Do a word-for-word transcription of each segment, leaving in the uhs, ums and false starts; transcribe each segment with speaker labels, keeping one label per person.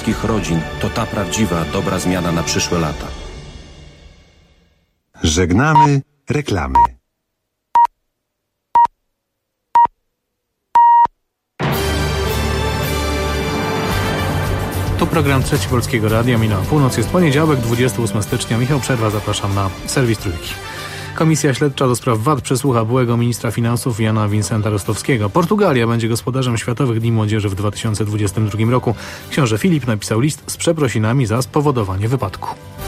Speaker 1: polskich rodzin to ta prawdziwa, dobra zmiana na przyszłe lata.
Speaker 2: Żegnamy reklamy.
Speaker 3: Tu program Trzeci Polskiego Radia. Minęła północ, jest poniedziałek, dwudziestego ósmego stycznia. Michał Przerwa, zapraszam na serwis Trójki. Komisja Śledcza do spraw V A T przesłucha byłego ministra finansów Jana Vincenta Rostowskiego. Portugalia będzie gospodarzem Światowych Dni Młodzieży w dwa tysiące dwudziestym drugim roku. Książę Filip napisał list z przeprosinami za spowodowanie wypadku.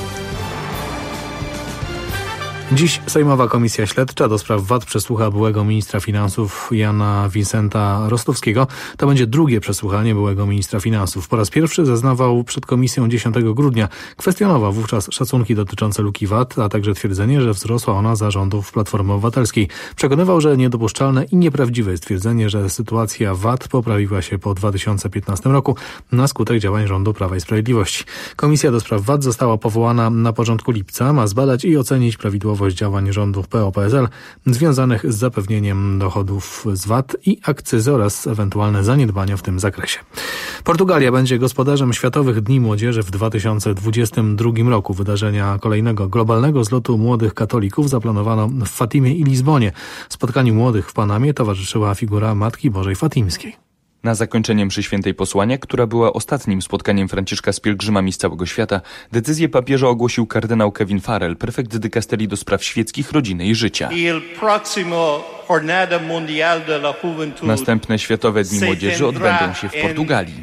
Speaker 3: Dziś Sejmowa Komisja Śledcza do spraw V A T przesłucha byłego ministra finansów Jana Vincenta Rostowskiego. To będzie drugie przesłuchanie byłego ministra finansów. Po raz pierwszy zeznawał przed komisją dziesiątego grudnia. Kwestionował wówczas szacunki dotyczące luki V A T, a także twierdzenie, że wzrosła ona za rządów Platformy Obywatelskiej. Przekonywał, że niedopuszczalne i nieprawdziwe jest twierdzenie, że sytuacja V A T poprawiła się po dwa tysiące piętnastym roku na skutek działań rządu Prawa i Sprawiedliwości. Komisja do spraw V A T została powołana na początku lipca. Ma zbadać i ocenić prawidłowość działań rządów P O P S L związanych z zapewnieniem dochodów z V A T i akcyzy oraz ewentualne zaniedbania w tym zakresie. Portugalia będzie gospodarzem Światowych Dni Młodzieży w dwa tysiące dwudziestym drugim roku. Wydarzenia kolejnego globalnego zlotu młodych katolików zaplanowano w Fatimie i Lizbonie. Spotkaniu młodych w Panamie towarzyszyła figura Matki Bożej Fatimskiej.
Speaker 4: Na zakończenie mszy świętej posłania, która była ostatnim spotkaniem Franciszka z pielgrzymami z całego świata, decyzję papieża ogłosił kardynał Kevin Farrell, prefekt dykasterii do spraw świeckich, rodziny i życia. Następne Światowe Dni Młodzieży odbędą się w Portugalii.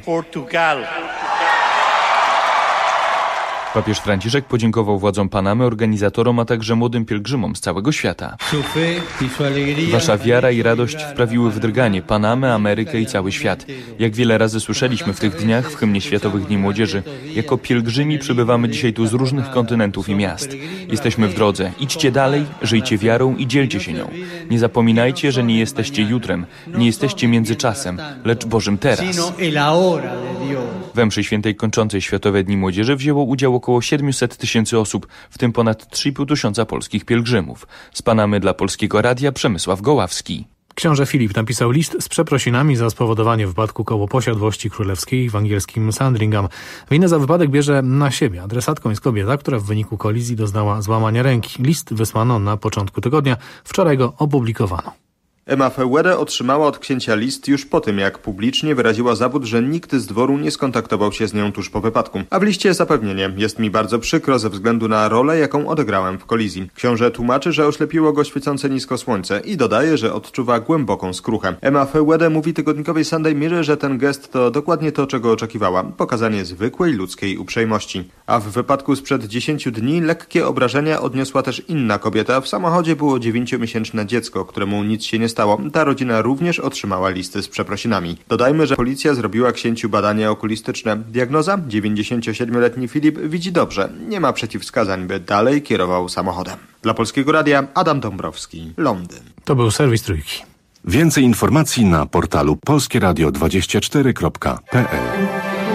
Speaker 4: Papież Franciszek podziękował władzom Panamy, organizatorom, a także młodym pielgrzymom z całego świata. Wasza wiara i radość wprawiły w drganie Panamę, Amerykę i cały świat. Jak wiele razy słyszeliśmy w tych dniach w hymnie Światowych Dni Młodzieży, jako pielgrzymi przybywamy dzisiaj tu z różnych kontynentów i miast. Jesteśmy w drodze. Idźcie dalej, żyjcie wiarą i dzielcie się nią. Nie zapominajcie, że nie jesteście jutrem, nie jesteście międzyczasem, lecz Bożym teraz. We mszy świętej kończącej Światowe Dni Młodzieży wzięło udział około siedemset tysięcy osób, w tym ponad trzy i pół tysiąca polskich pielgrzymów. Z Panamy dla Polskiego Radia Przemysław Goławski.
Speaker 3: Książę Filip napisał list z przeprosinami za spowodowanie wypadku koło posiadłości królewskiej w angielskim Sandringham. Winę za wypadek bierze na siebie. Adresatką jest kobieta, która w wyniku kolizji doznała złamania ręki. List wysłano na początku tygodnia. Wczoraj go opublikowano.
Speaker 5: Emma Feuede otrzymała od księcia list już po tym, jak publicznie wyraziła zawód, że nikt z dworu nie skontaktował się z nią tuż po wypadku. A w liście zapewnienie: jest mi bardzo przykro ze względu na rolę, jaką odegrałem w kolizji. Książę tłumaczy, że oślepiło go świecące nisko słońce i dodaje, że odczuwa głęboką skruchę. Emma Feuede mówi tygodnikowej Sunday Mirror, że ten gest to dokładnie to, czego oczekiwała. Pokazanie zwykłej ludzkiej uprzejmości. A w wypadku sprzed dziesięciu dni lekkie obrażenia odniosła też inna kobieta. W samochodzie było dziewięciomiesięczne dziecko, któremu nic się nie stało. Ta rodzina również otrzymała listy z przeprosinami. Dodajmy, że policja zrobiła księciu badania okulistyczne. Diagnoza: dziewięćdziesięciosiedmioletni Filip widzi dobrze. Nie ma przeciwwskazań, by dalej kierował samochodem. Dla Polskiego Radia Adam Dąbrowski, Londyn.
Speaker 3: To był serwis Trójki.
Speaker 2: Więcej informacji na portalu polskie radio dwadzieścia cztery kropka p l.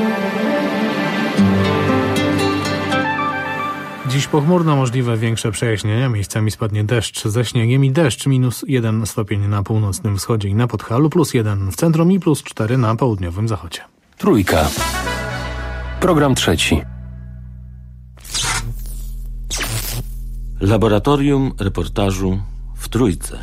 Speaker 3: Dziś pochmurno, możliwe większe przejaśnienia, miejscami spadnie deszcz ze śniegiem i deszcz, minus jeden stopień na północnym wschodzie i na Podhalu, plus jeden w centrum i plus cztery na południowym zachodzie.
Speaker 6: Trójka. Program trzeci. Laboratorium reportażu w Trójce.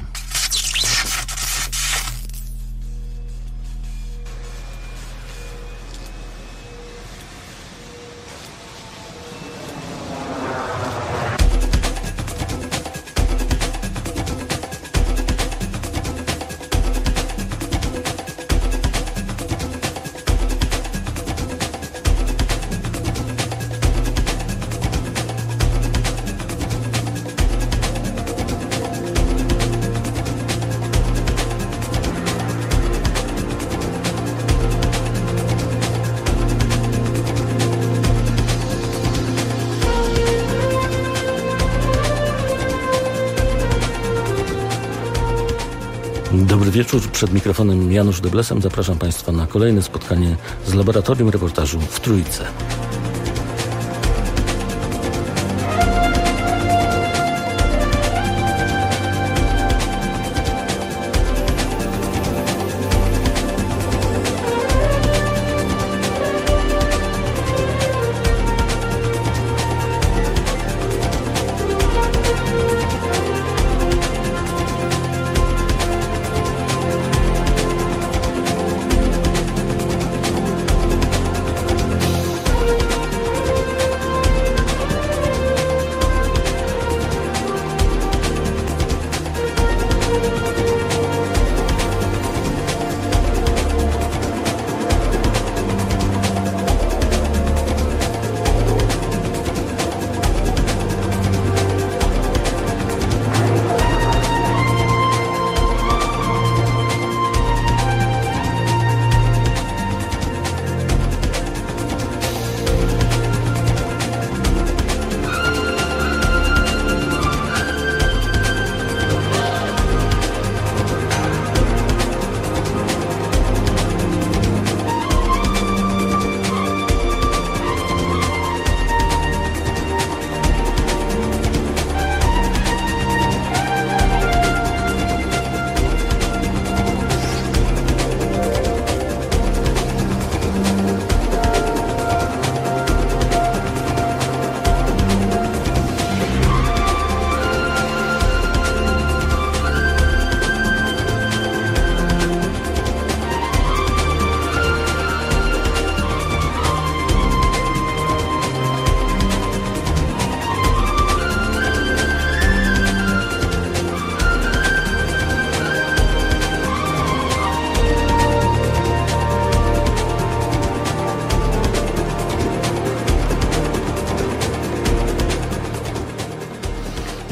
Speaker 6: Dobry wieczór. Przed mikrofonem Janusz Deblesem zapraszam Państwa na kolejne spotkanie z Laboratorium Reportażu w Trójce.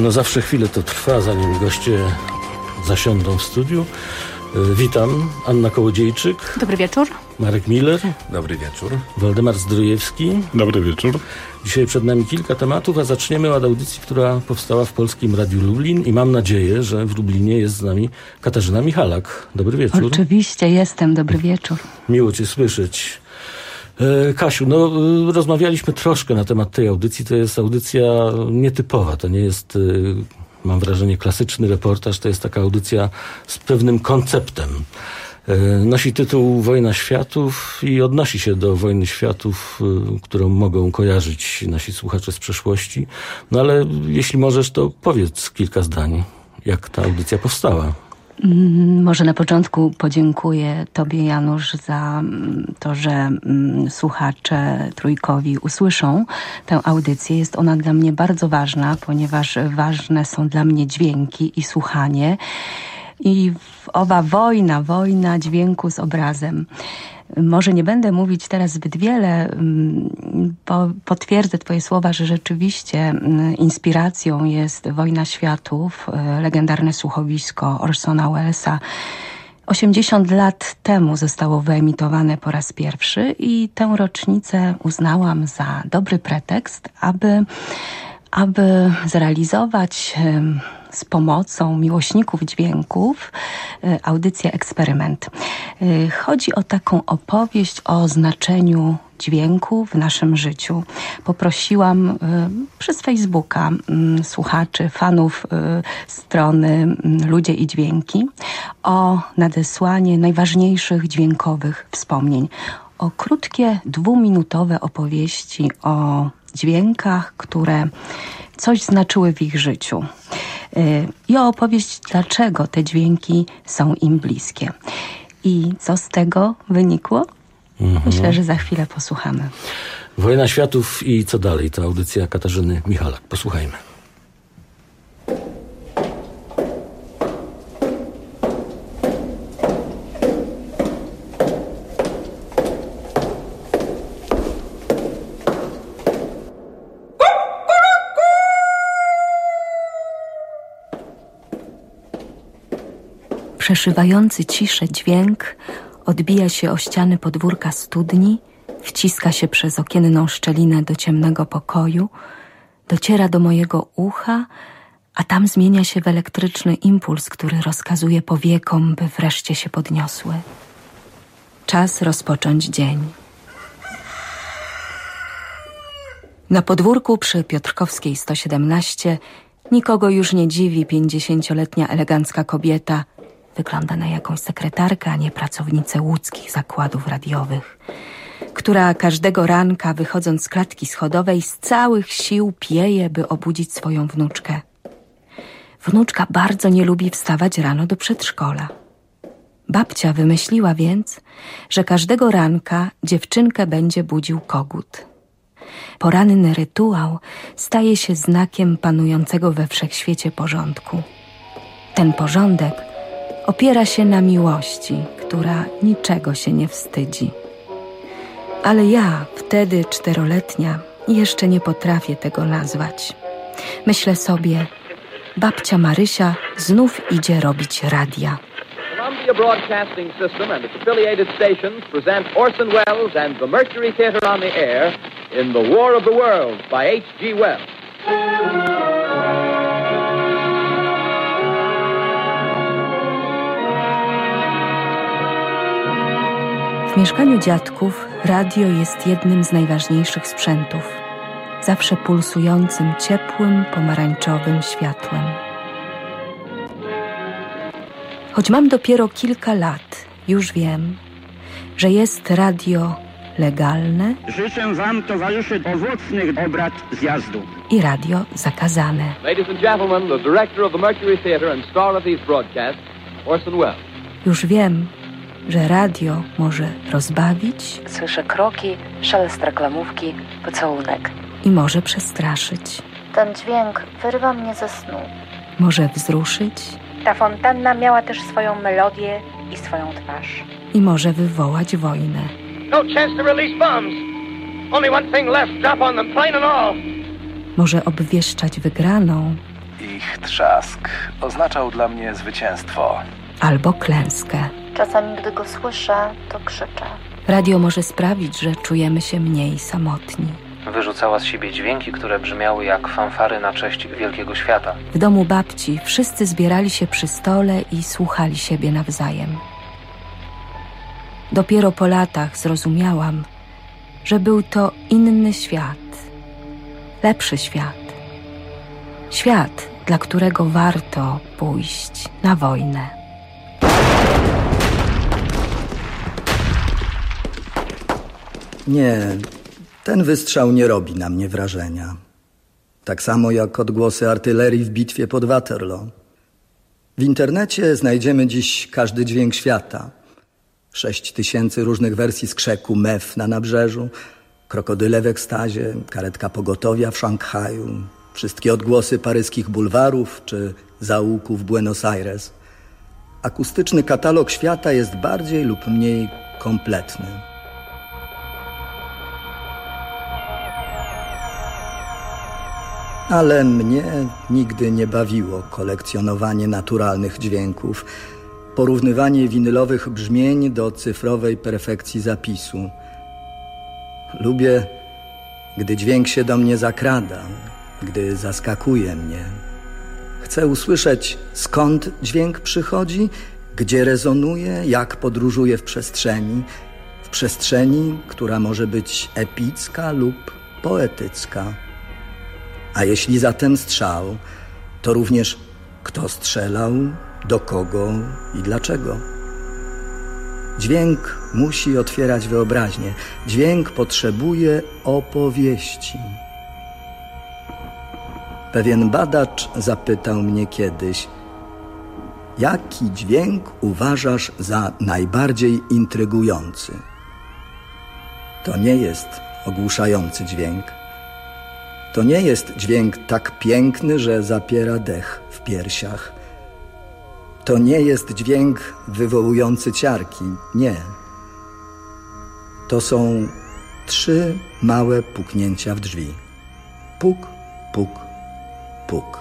Speaker 6: No zawsze chwilę to trwa, zanim goście zasiądą w studiu. Witam, Anna Kołodziejczyk.
Speaker 7: Dobry wieczór.
Speaker 6: Marek Miller.
Speaker 8: Dobry wieczór.
Speaker 6: Waldemar Zdrojewski.
Speaker 9: Dobry wieczór.
Speaker 6: Dzisiaj przed nami kilka tematów, a zaczniemy od audycji, która powstała w Polskim Radiu Lublin i mam nadzieję, że w Lublinie jest z nami Katarzyna Michalak. Dobry wieczór.
Speaker 7: Oczywiście jestem, dobry wieczór.
Speaker 6: Miło Cię słyszeć. E, Kasiu, no rozmawialiśmy troszkę na temat tej audycji. To jest audycja nietypowa, to nie jest... E, Mam wrażenie, klasyczny reportaż to jest taka audycja z pewnym konceptem. Nosi tytuł Wojna Światów i odnosi się do Wojny Światów, którą mogą kojarzyć nasi słuchacze z przeszłości. No ale jeśli możesz, to powiedz kilka zdań, jak ta audycja powstała.
Speaker 7: Może na początku podziękuję Tobie, Janusz, za to, że słuchacze Trójkowi usłyszą tę audycję. Jest ona dla mnie bardzo ważna, ponieważ ważne są dla mnie dźwięki i słuchanie. I owa wojna, wojna dźwięku z obrazem. Może nie będę mówić teraz zbyt wiele, bo potwierdzę Twoje słowa, że rzeczywiście inspiracją jest Wojna Światów, legendarne słuchowisko Orsona Wellesa. osiemdziesiąt lat temu zostało wyemitowane po raz pierwszy i tę rocznicę uznałam za dobry pretekst, aby, aby zrealizować z pomocą miłośników dźwięków audycję Eksperyment. Chodzi o taką opowieść o znaczeniu dźwięku w naszym życiu. Poprosiłam przez Facebooka słuchaczy, fanów strony Ludzie i Dźwięki o nadesłanie najważniejszych dźwiękowych wspomnień. O krótkie, dwuminutowe opowieści o dźwiękach, które coś znaczyły w ich życiu. I o opowieść, dlaczego te dźwięki są im bliskie. I co z tego wynikło? Mhm. Myślę, że za chwilę posłuchamy.
Speaker 6: Wojna Światów i co dalej? To audycja Katarzyny Michalak. Posłuchajmy.
Speaker 7: Przeszywający ciszę dźwięk odbija się o ściany podwórka studni, wciska się przez okienną szczelinę do ciemnego pokoju, dociera do mojego ucha, a tam zmienia się w elektryczny impuls, który rozkazuje powiekom, by wreszcie się podniosły. Czas rozpocząć dzień. Na podwórku przy Piotrkowskiej sto siedemnaście nikogo już nie dziwi pięćdziesięcioletnia elegancka kobieta. Wygląda na jakąś sekretarkę, a nie pracownicę łódzkich zakładów radiowych, która każdego ranka, wychodząc z klatki schodowej, z całych sił pieje, by obudzić swoją wnuczkę. Wnuczka bardzo nie lubi wstawać rano do przedszkola. Babcia wymyśliła więc, że każdego ranka dziewczynkę będzie budził kogut. Poranny rytuał staje się znakiem panującego we wszechświecie porządku. Ten porządek opiera się na miłości, która niczego się nie wstydzi. Ale ja, wtedy czteroletnia, jeszcze nie potrafię tego nazwać. Myślę sobie, babcia Marysia znów idzie robić radia.
Speaker 10: Columbia Broadcasting System and its affiliated stations present Orson Welles and the Mercury Theatre on the air in The War of the Worlds by H G Wells.
Speaker 7: W mieszkaniu dziadków radio jest jednym z najważniejszych sprzętów, zawsze pulsującym ciepłym, pomarańczowym światłem. Choć mam dopiero kilka lat, już wiem, że jest radio legalne.
Speaker 11: Życzę wam, towarzyszy, owocnych obrad zjazdu.
Speaker 7: I radio zakazane.
Speaker 10: Ladies and gentlemen, the director of the Mercury Theatre and star of these broadcasts, Orson Welles.
Speaker 7: Już wiem, że radio może rozbawić.
Speaker 12: Słyszę kroki, szelest reklamówki, pocałunek.
Speaker 7: I może przestraszyć.
Speaker 12: Ten dźwięk wyrywa mnie ze snu.
Speaker 7: Może wzruszyć.
Speaker 12: Ta fontanna miała też swoją melodię i swoją twarz.
Speaker 7: I może wywołać wojnę.
Speaker 13: No chance to release bombs. Only one thing left, drop on them, plane and all.
Speaker 7: Może obwieszczać wygraną
Speaker 8: Ich trzask oznaczał dla mnie zwycięstwo.
Speaker 7: Albo klęskę.
Speaker 12: Czasami, gdy go słyszę, to krzyczę.
Speaker 7: Radio może sprawić, że czujemy się mniej samotni.
Speaker 9: Wyrzucała z siebie dźwięki, które brzmiały jak fanfary na cześć wielkiego świata.
Speaker 7: W domu babci wszyscy zbierali się przy stole i słuchali siebie nawzajem. Dopiero po latach zrozumiałam, że był to inny świat. Lepszy świat. Świat, dla którego warto pójść na wojnę.
Speaker 14: Nie, ten wystrzał nie robi na mnie wrażenia. Tak samo jak odgłosy artylerii w bitwie pod Waterloo. W internecie znajdziemy dziś każdy dźwięk świata. Sześć tysięcy różnych wersji skrzeku mew na nabrzeżu, krokodyle w ekstazie, karetka pogotowia w Szanghaju, wszystkie odgłosy paryskich bulwarów czy zaułków Buenos Aires. Akustyczny katalog świata jest bardziej lub mniej kompletny. Ale mnie nigdy nie bawiło kolekcjonowanie naturalnych dźwięków, porównywanie winylowych brzmień do cyfrowej perfekcji zapisu. Lubię, gdy dźwięk się do mnie zakrada, gdy zaskakuje mnie. Chcę usłyszeć, skąd dźwięk przychodzi, gdzie rezonuje, jak podróżuje w przestrzeni, w przestrzeni, która może być epicka lub poetycka. A jeśli za ten strzał, to również kto strzelał, do kogo i dlaczego. Dźwięk musi otwierać wyobraźnię. Dźwięk potrzebuje opowieści. Pewien badacz zapytał mnie kiedyś, jaki dźwięk uważasz za najbardziej intrygujący? To nie jest ogłuszający dźwięk. To nie jest dźwięk tak piękny, że zapiera dech w piersiach. To nie jest dźwięk wywołujący ciarki. Nie. To są trzy małe puknięcia w drzwi. Puk, puk, puk.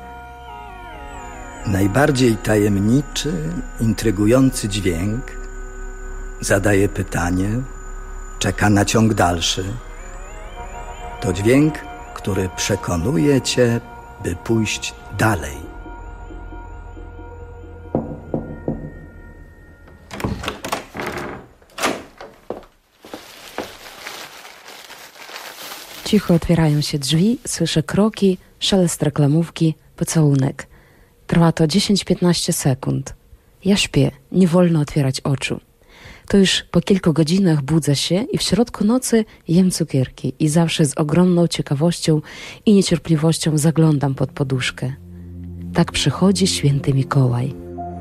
Speaker 14: Najbardziej tajemniczy, intrygujący dźwięk zadaje pytanie, czeka na ciąg dalszy. To dźwięk, który przekonuje cię, by pójść dalej.
Speaker 15: Cicho otwierają się drzwi, słyszę kroki, szelest reklamówki, pocałunek. Trwa to dziesięć piętnaście sekund. Ja śpię, nie wolno otwierać oczu. To już po kilku godzinach budzę się i w środku nocy jem cukierki i zawsze z ogromną ciekawością i niecierpliwością zaglądam pod poduszkę. Tak przychodzi święty Mikołaj.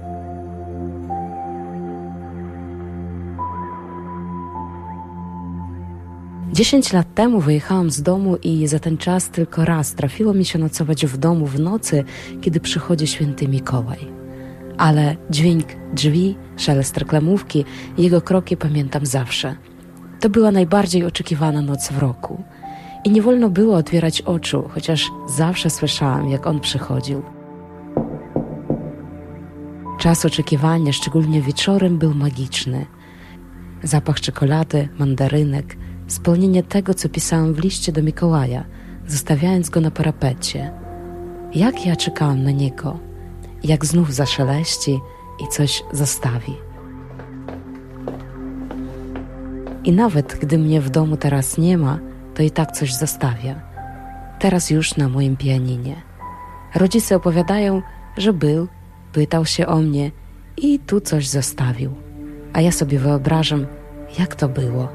Speaker 15: Dziesięć lat temu wyjechałam z domu i za ten czas tylko raz trafiło mi się nocować w domu w nocy, kiedy przychodzi święty Mikołaj. Ale dźwięk drzwi, szelest reklamówki i jego kroki pamiętam zawsze. To była najbardziej oczekiwana noc w roku. I nie wolno było otwierać oczu, chociaż zawsze słyszałam, jak on przychodził. Czas oczekiwania, szczególnie wieczorem, był magiczny. Zapach czekolady, mandarynek, spełnienie tego, co pisałam w liście do Mikołaja, zostawiając go na parapecie. Jak ja czekałam na niego, jak znów zaszeleści i coś zostawi. I nawet gdy mnie w domu teraz nie ma, to i tak coś zostawia. Teraz już na moim pianinie. Rodzice opowiadają, że był, pytał się o mnie i tu coś zostawił. A ja sobie wyobrażam, jak to było.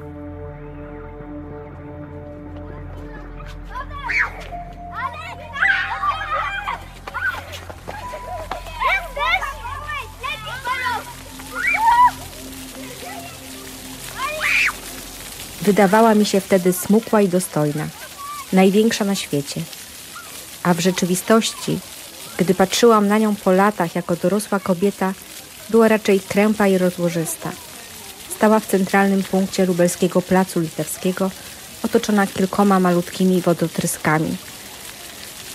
Speaker 12: Wydawała mi się wtedy smukła i dostojna, największa na świecie. A w rzeczywistości, gdy patrzyłam na nią po latach jako dorosła kobieta, była raczej krępa i rozłożysta. Stała w centralnym punkcie lubelskiego placu litewskiego, otoczona kilkoma malutkimi wodotryskami.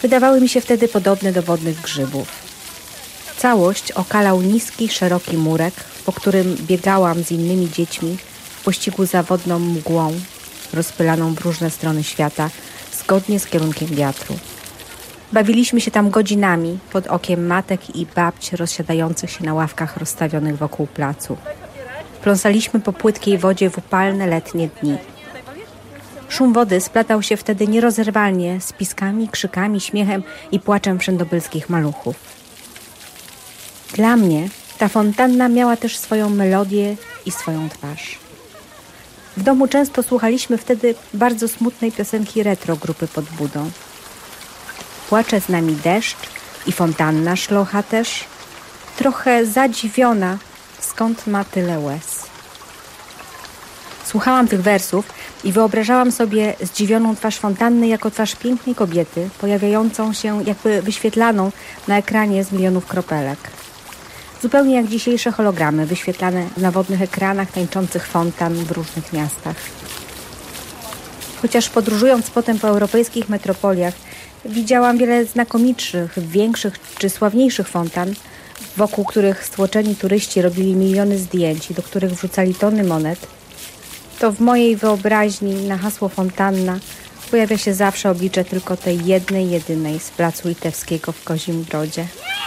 Speaker 12: wydawały mi się wtedy podobne do wodnych grzybów. Całość okalał niski, szeroki murek, po którym biegałam z innymi dziećmi w pościgu za wodną mgłą, rozpylaną w różne strony świata, zgodnie z kierunkiem wiatru. Bawiliśmy się tam godzinami pod okiem matek i babć rozsiadających się na ławkach rozstawionych wokół placu. Pląsaliśmy po płytkiej wodzie w upalne letnie dni. Szum wody splatał się wtedy nierozerwalnie z piskami, krzykami, śmiechem i płaczem wszędobylskich maluchów. Dla mnie ta fontanna miała też swoją melodię i swoją twarz. W domu często słuchaliśmy wtedy bardzo smutnej piosenki retro grupy Pod Budą. Płacze z nami deszcz i fontanna szlocha też, trochę zadziwiona, skąd ma tyle łez. Słuchałam tych wersów i wyobrażałam sobie zdziwioną twarz fontanny jako twarz pięknej kobiety, pojawiającą się jakby wyświetlaną na ekranie z milionów kropelek. Zupełnie jak dzisiejsze hologramy wyświetlane na wodnych ekranach tańczących fontan w różnych miastach. Chociaż podróżując potem po europejskich metropoliach, widziałam wiele znakomitszych, większych czy sławniejszych fontan, wokół których stłoczeni turyści robili miliony zdjęć i do których wrzucali tony monet, to w mojej wyobraźni na hasło fontanna pojawia się zawsze oblicze tylko tej jednej, jedynej z placu Litewskiego w Kozim Brodzie.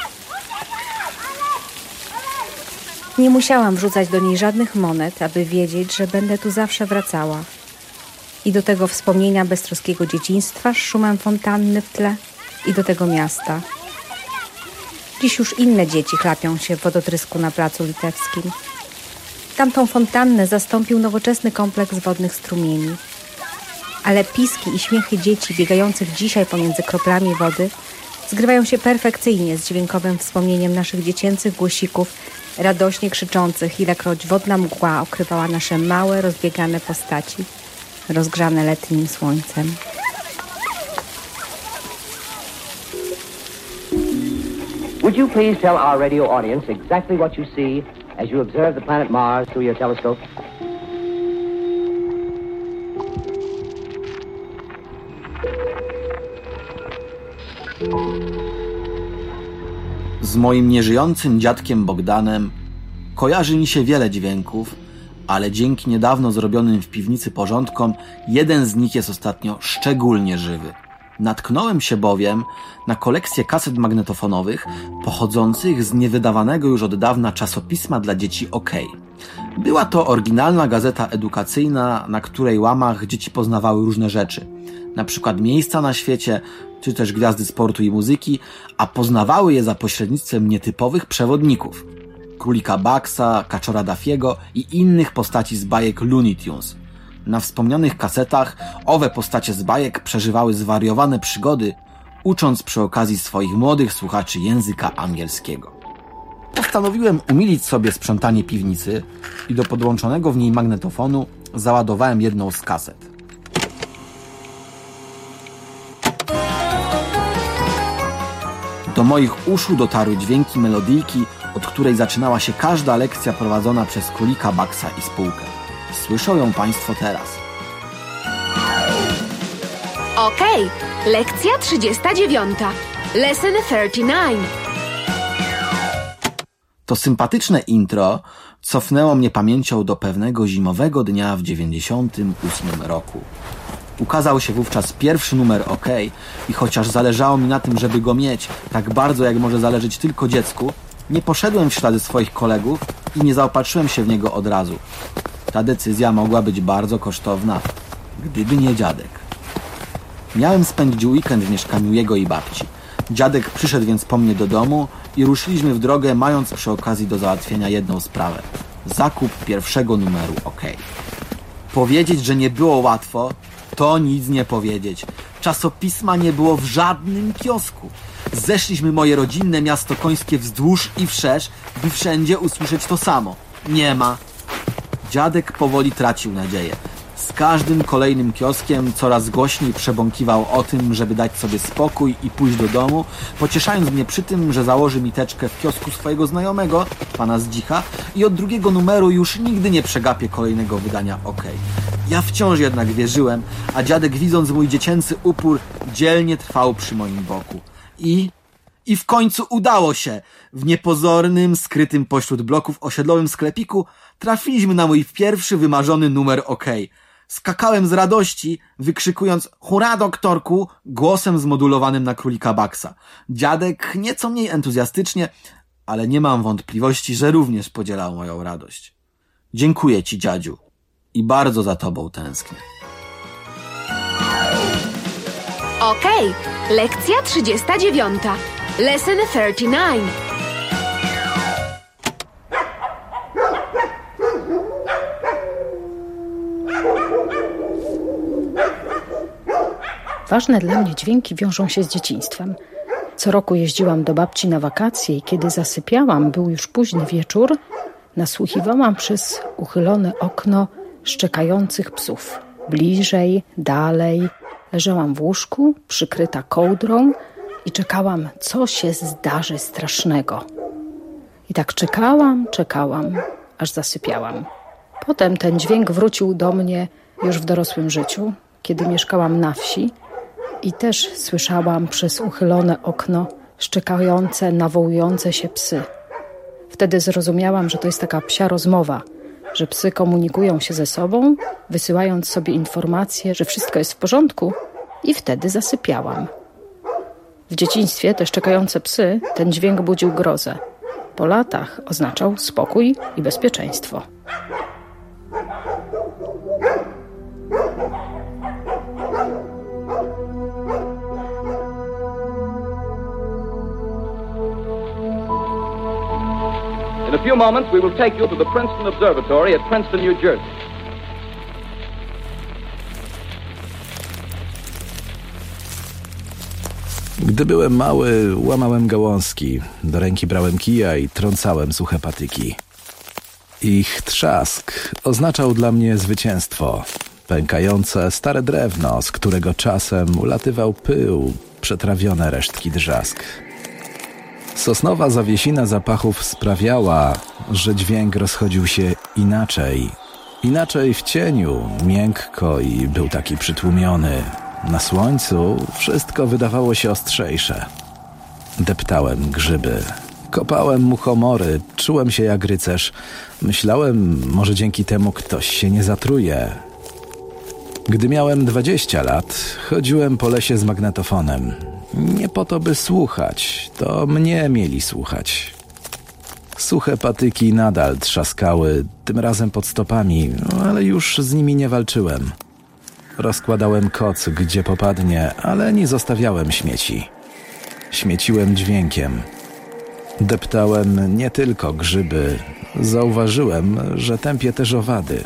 Speaker 12: Nie musiałam wrzucać do niej żadnych monet, aby wiedzieć, że będę tu zawsze wracała. I do tego wspomnienia beztroskiego dzieciństwa z szumem fontanny w tle i do tego miasta. Dziś już inne dzieci chlapią się w wodotrysku na placu Litewskim. Tamtą fontannę zastąpił nowoczesny kompleks wodnych strumieni. Ale piski i śmiechy dzieci biegających dzisiaj pomiędzy kroplami wody zgrywają się perfekcyjnie z dźwiękowym wspomnieniem naszych dziecięcych głosików, radośnie krzyczących, ilekroć wodna mgła okrywała nasze małe, rozbiegane postaci, rozgrzane letnim słońcem.
Speaker 13: Would you please tell our radio audience exactly what you see as you observe the planet Mars through your telescope?
Speaker 16: Z moim nieżyjącym dziadkiem Bogdanem kojarzy mi się wiele dźwięków, ale dzięki niedawno zrobionym w piwnicy porządkom jeden z nich jest ostatnio szczególnie żywy. Natknąłem się bowiem na kolekcję kaset magnetofonowych pochodzących z niewydawanego już od dawna czasopisma dla dzieci OK. Była to oryginalna gazeta edukacyjna, na której łamach dzieci poznawały różne rzeczy, na przykład miejsca na świecie, czy też gwiazdy sportu i muzyki, a poznawały je za pośrednictwem nietypowych przewodników. Królika Buggsa, Kaczora Daffy'ego i innych postaci z bajek Looney Tunes. Na wspomnianych kasetach owe postacie z bajek przeżywały zwariowane przygody, ucząc przy okazji swoich młodych słuchaczy języka angielskiego. Postanowiłem umilić sobie sprzątanie piwnicy i do podłączonego w niej magnetofonu załadowałem jedną z kaset. Do moich uszu dotarły dźwięki melodyjki, od której zaczynała się każda lekcja prowadzona przez Królika Buggsa i spółkę. Słyszą ją Państwo teraz.
Speaker 17: Okej, okay. Lekcja trzydziesta dziewiąta. Lesson trzydzieści dziewięć.
Speaker 16: To sympatyczne intro cofnęło mnie pamięcią do pewnego zimowego dnia w dziewięćdziesiątym ósmym roku. Ukazał się wówczas pierwszy numer OK i chociaż zależało mi na tym, żeby go mieć, tak bardzo jak może zależeć tylko dziecku, nie poszedłem w ślady swoich kolegów i nie zaopatrzyłem się w niego od razu. Ta decyzja mogła być bardzo kosztowna, gdyby nie dziadek. Miałem spędzić weekend w mieszkaniu jego i babci. Dziadek przyszedł więc po mnie do domu i ruszyliśmy w drogę, mając przy okazji do załatwienia jedną sprawę. Zakup pierwszego numeru OK. Powiedzieć, że nie było łatwo, to nic nie powiedzieć. Czasopisma nie było w żadnym kiosku. Zeszliśmy moje rodzinne miasto końskie wzdłuż i wszerz, by wszędzie usłyszeć to samo. Nie ma. Dziadek powoli tracił nadzieję. Z każdym kolejnym kioskiem coraz głośniej przebąkiwał o tym, żeby dać sobie spokój i pójść do domu, pocieszając mnie przy tym, że założy mi teczkę w kiosku swojego znajomego, pana Zdzicha, i od drugiego numeru już nigdy nie przegapię kolejnego wydania OK. Ja wciąż jednak wierzyłem, a dziadek, widząc mój dziecięcy upór, dzielnie trwał przy moim boku. I... I w końcu udało się! W niepozornym, skrytym pośród bloków osiedlowym sklepiku trafiliśmy na mój pierwszy wymarzony numer OK. Skakałem z radości, wykrzykując hurra doktorku, głosem zmodulowanym na królika Baksa. Dziadek nieco mniej entuzjastycznie, ale nie mam wątpliwości, że również podzielał moją radość. Dziękuję ci, dziadziu, i bardzo za tobą tęsknię.
Speaker 17: Okej, okay. Lekcja trzydziesta dziewiąta. Lesson trzydzieści dziewięć.
Speaker 18: Ważne dla mnie dźwięki wiążą się z dzieciństwem. Co roku jeździłam do babci na wakacje i kiedy zasypiałam, był już późny wieczór, nasłuchiwałam przez uchylone okno szczekających psów. Bliżej, dalej. Leżałam w łóżku, przykryta kołdrą i czekałam, co się zdarzy strasznego. I tak czekałam, czekałam, aż zasypiałam. Potem ten dźwięk wrócił do mnie już w dorosłym życiu, kiedy mieszkałam na wsi i też słyszałam przez uchylone okno szczekające, nawołujące się psy. Wtedy zrozumiałam, że to jest taka psia rozmowa, że psy komunikują się ze sobą, wysyłając sobie informacje, że wszystko jest w porządku, i wtedy zasypiałam. W dzieciństwie te szczekające psy, ten dźwięk budził grozę. Po latach oznaczał spokój i bezpieczeństwo.
Speaker 10: In a few moments, we will take you to the Princeton Observatory at Princeton, New Jersey.
Speaker 1: Gdy byłem mały, łamałem gałązki, do ręki brałem kija i trącałem suche patyki. Ich trzask oznaczał dla mnie zwycięstwo. Pękające stare drewno, z którego czasem ulatywał pył, przetrawione resztki drzask. Sosnowa zawiesina zapachów sprawiała, że dźwięk rozchodził się inaczej. Inaczej w cieniu, miękko i był taki przytłumiony. Na słońcu wszystko wydawało się ostrzejsze. Deptałem grzyby, kopałem muchomory, czułem się jak rycerz. Myślałem, może dzięki temu ktoś się nie zatruje. Gdy miałem dwadzieścia lat, chodziłem po lesie z magnetofonem. Nie po to, by słuchać, to mnie mieli słuchać. Suche patyki nadal trzaskały, tym razem pod stopami, ale już z nimi nie walczyłem. Rozkładałem koc, gdzie popadnie, ale nie zostawiałem śmieci. Śmieciłem dźwiękiem. Deptałem nie tylko grzyby. Zauważyłem, że tępię też owady.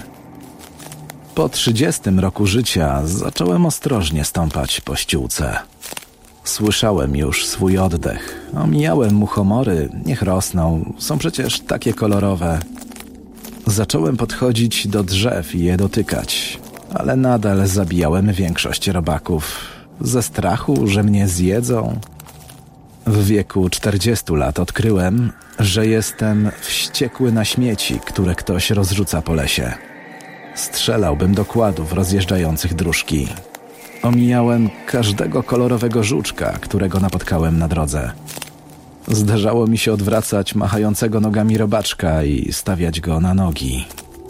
Speaker 1: Po trzydziestym roku życia zacząłem ostrożnie stąpać po ściółce. Słyszałem już swój oddech. Omijałem muchomory, niech rosną, są przecież takie kolorowe. Zacząłem podchodzić do drzew i je dotykać, ale nadal zabijałem większość robaków. Ze strachu, że mnie zjedzą. W wieku czterdziestu lat odkryłem, że jestem wściekły na śmieci, które ktoś rozrzuca po lesie. Strzelałbym do kładów rozjeżdżających dróżki. Omijałem każdego kolorowego żuczka, którego napotkałem na drodze. Zdarzało mi się odwracać machającego nogami robaczka i stawiać go na nogi.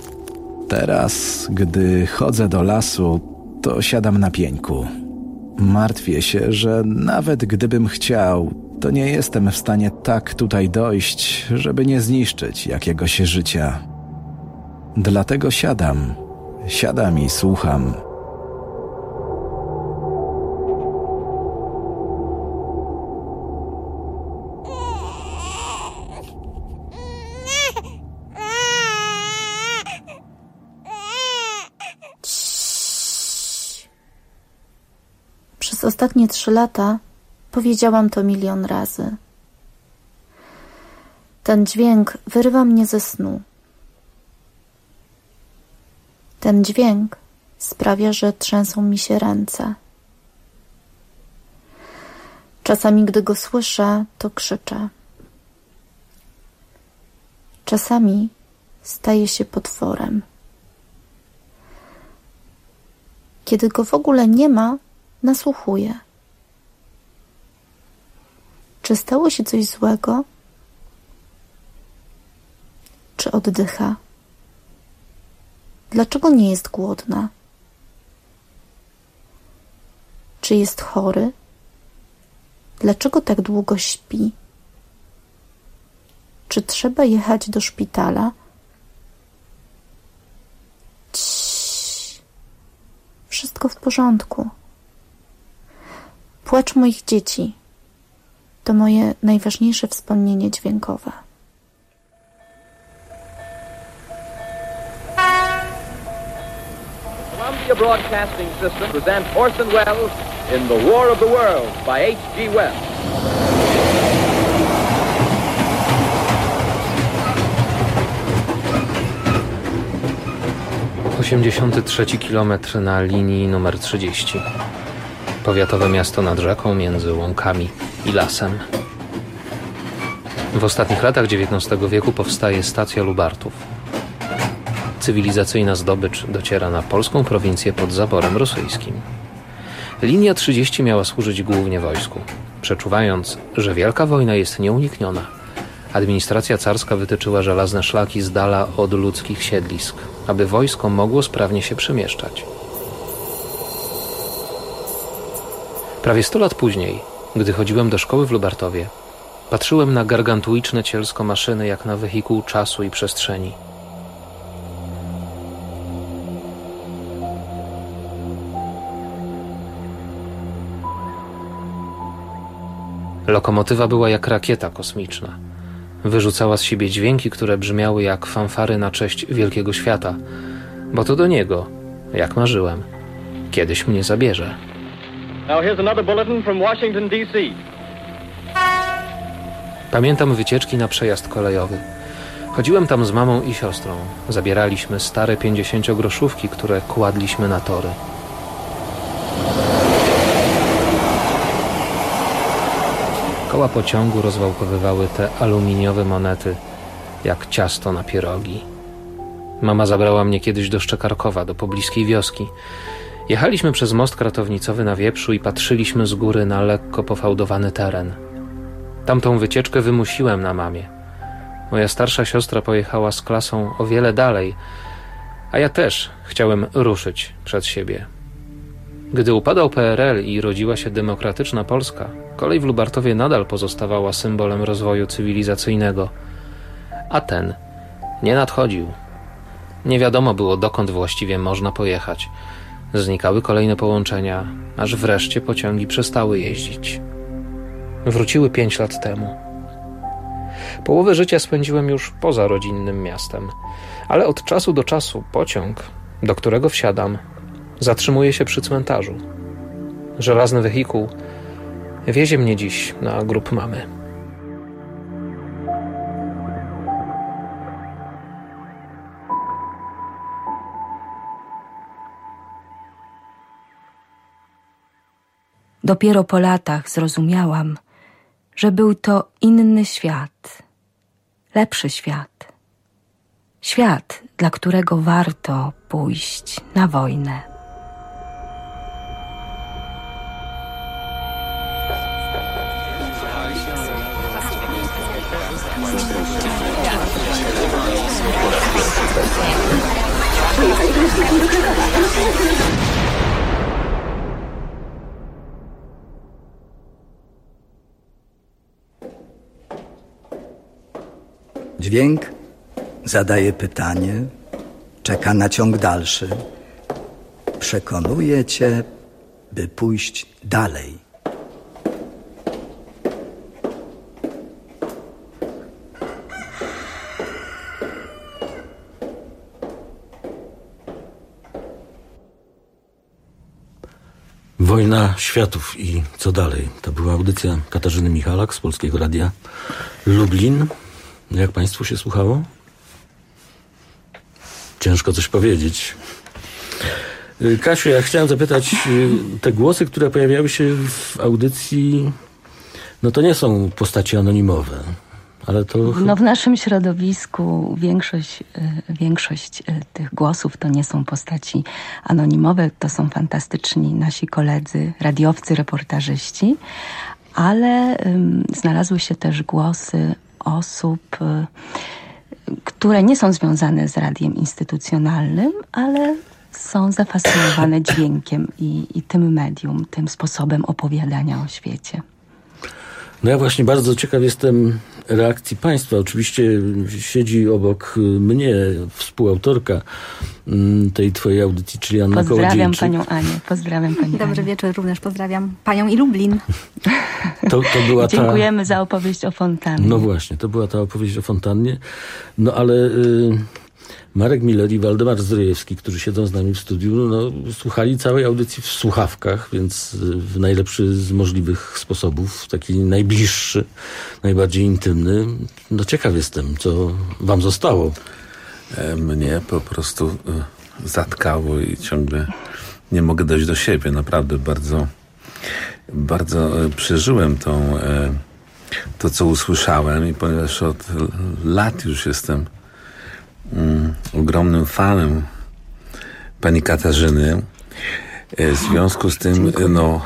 Speaker 1: Teraz, gdy chodzę do lasu, to siadam na pieńku. Martwię się, że nawet gdybym chciał, to nie jestem w stanie tak tutaj dojść, żeby nie zniszczyć jakiegoś życia. Dlatego siadam, siadam i słucham.
Speaker 19: Przez ostatnie trzy lata powiedziałam to milion razy. Ten dźwięk wyrywa mnie ze snu. Ten dźwięk sprawia, że trzęsą mi się ręce. Czasami, gdy go słyszę, to krzyczę. Czasami staję się potworem. Kiedy go w ogóle nie ma, nasłuchuję. Czy stało się coś złego? Czy oddycha? Dlaczego nie jest głodna? Czy jest chory? Dlaczego tak długo śpi? Czy trzeba jechać do szpitala? Ciii. Wszystko w porządku. Płacz moich dzieci to moje najważniejsze wspomnienie dźwiękowe.
Speaker 10: Columbia Broadcasting System presents Orson Welles in The War of the Worlds by H G Wells.
Speaker 9: osiemdziesiąty trzeci kilometr na linii numer trzydzieści. Powiatowe miasto nad rzeką między łąkami i lasem. W ostatnich latach dziewiętnastego wieku powstaje stacja Lubartów. Cywilizacyjna zdobycz dociera na polską prowincję pod zaborem rosyjskim. Linia trzydzieści miała służyć głównie wojsku. Przeczuwając, że wielka wojna jest nieunikniona, administracja carska wytyczyła żelazne szlaki z dala od ludzkich siedlisk, aby wojsko mogło sprawnie się przemieszczać. Prawie sto lat później, gdy chodziłem do szkoły w Lubartowie, patrzyłem na gargantuiczne cielsko maszyny jak na wehikuł czasu i przestrzeni. Lokomotywa była jak rakieta kosmiczna. Wyrzucała z siebie dźwięki, które brzmiały jak fanfary na cześć wielkiego świata, bo to do niego, jak marzyłem, kiedyś mnie zabierze.
Speaker 10: Now here's another bulletin from Washington D C.
Speaker 9: Pamiętam wycieczki na przejazd kolejowy. Chodziłem tam z mamą i siostrą. Zabieraliśmy stare pięćdziesięciogroszówki, które kładliśmy na tory. Koła pociągu rozwałkowywały te aluminiowe monety, jak ciasto na pierogi. Mama zabrała mnie kiedyś do Szczekarkowa, do pobliskiej wioski. Jechaliśmy przez most kratownicowy na Wieprzu i patrzyliśmy z góry na lekko pofałdowany teren. Tamtą wycieczkę wymusiłem na mamie. Moja starsza siostra pojechała z klasą o wiele dalej, a ja też chciałem ruszyć przed siebie. Gdy upadał P R L i rodziła się demokratyczna Polska, kolej w Lubartowie nadal pozostawała symbolem rozwoju cywilizacyjnego, a ten nie nadchodził. Nie wiadomo było, dokąd właściwie można pojechać. Znikały kolejne połączenia, aż wreszcie pociągi przestały jeździć. Wróciły pięć lat temu. Połowę życia spędziłem już poza rodzinnym miastem, ale od czasu do czasu pociąg, do którego wsiadam, zatrzymuje się przy cmentarzu. Żelazny wehikuł wiezie mnie dziś na grób mamy.
Speaker 7: Dopiero po latach zrozumiałam, że był to inny świat, lepszy świat. Świat, dla którego warto pójść na wojnę.
Speaker 14: Dźwięk zadaje pytanie, czeka na ciąg dalszy. Przekonuje cię, by pójść dalej.
Speaker 6: Wojna światów i co dalej? To była audycja Katarzyny Michalak z Polskiego Radia Lublin. Jak państwu się słuchało? Ciężko coś powiedzieć. Kasiu, ja chciałem zapytać, te głosy, które pojawiały się w audycji, no to nie są postaci anonimowe, ale to...
Speaker 7: No w naszym środowisku większość, większość tych głosów to nie są postaci anonimowe, to są fantastyczni nasi koledzy, radiowcy, reportażyści, ale um, znalazły się też głosy osób, y, które nie są związane z radiem instytucjonalnym, ale są zafascynowane dźwiękiem i, i tym medium, tym sposobem opowiadania o świecie.
Speaker 6: No ja właśnie bardzo ciekaw jestem reakcji państwa. Oczywiście siedzi obok mnie współautorka tej twojej audycji, czyli Anna
Speaker 7: Pozdrawiam
Speaker 6: Kołodziejczyk.
Speaker 7: panią Anię. Pozdrawiam pani
Speaker 20: Dobry
Speaker 7: Anię.
Speaker 20: wieczór, również pozdrawiam panią i Lublin.
Speaker 6: To, to była ta...
Speaker 7: Dziękujemy za opowieść o fontannie.
Speaker 6: No właśnie, to była ta opowieść o fontannie. No ale y, Marek Miller i Waldemar Zdrojewski, którzy siedzą z nami w studiu, no, słuchali całej audycji w słuchawkach, więc w najlepszy z możliwych sposobów, taki najbliższy, najbardziej intymny. No ciekaw jestem, co wam zostało.
Speaker 21: Mnie po prostu zatkało i ciągle nie mogę dojść do siebie. Naprawdę bardzo, bardzo przeżyłem tą, to, co usłyszałem, i ponieważ od lat już jestem mm, ogromnym fanem pani Katarzyny, w związku z tym no,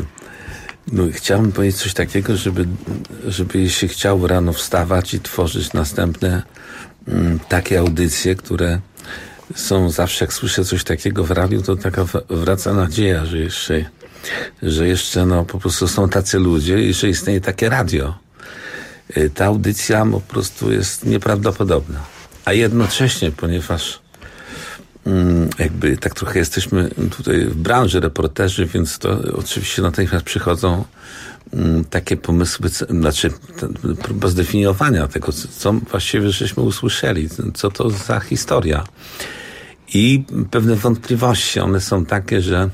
Speaker 21: no, chciałbym powiedzieć coś takiego, żeby, żeby się chciało rano wstawać i tworzyć następne mm, takie audycje, które są zawsze, jak słyszę coś takiego w radiu, to taka wraca nadzieja, że jeszcze, że jeszcze no, po prostu są tacy ludzie i że istnieje takie radio. Ta audycja po prostu jest nieprawdopodobna. A jednocześnie, ponieważ mm, jakby tak trochę jesteśmy tutaj w branży reporterzy, więc to oczywiście natychmiast przychodzą mm, takie pomysły, znaczy próba zdefiniowania tego, co właściwie żeśmy usłyszeli, co to za historia. I pewne wątpliwości, one są takie, że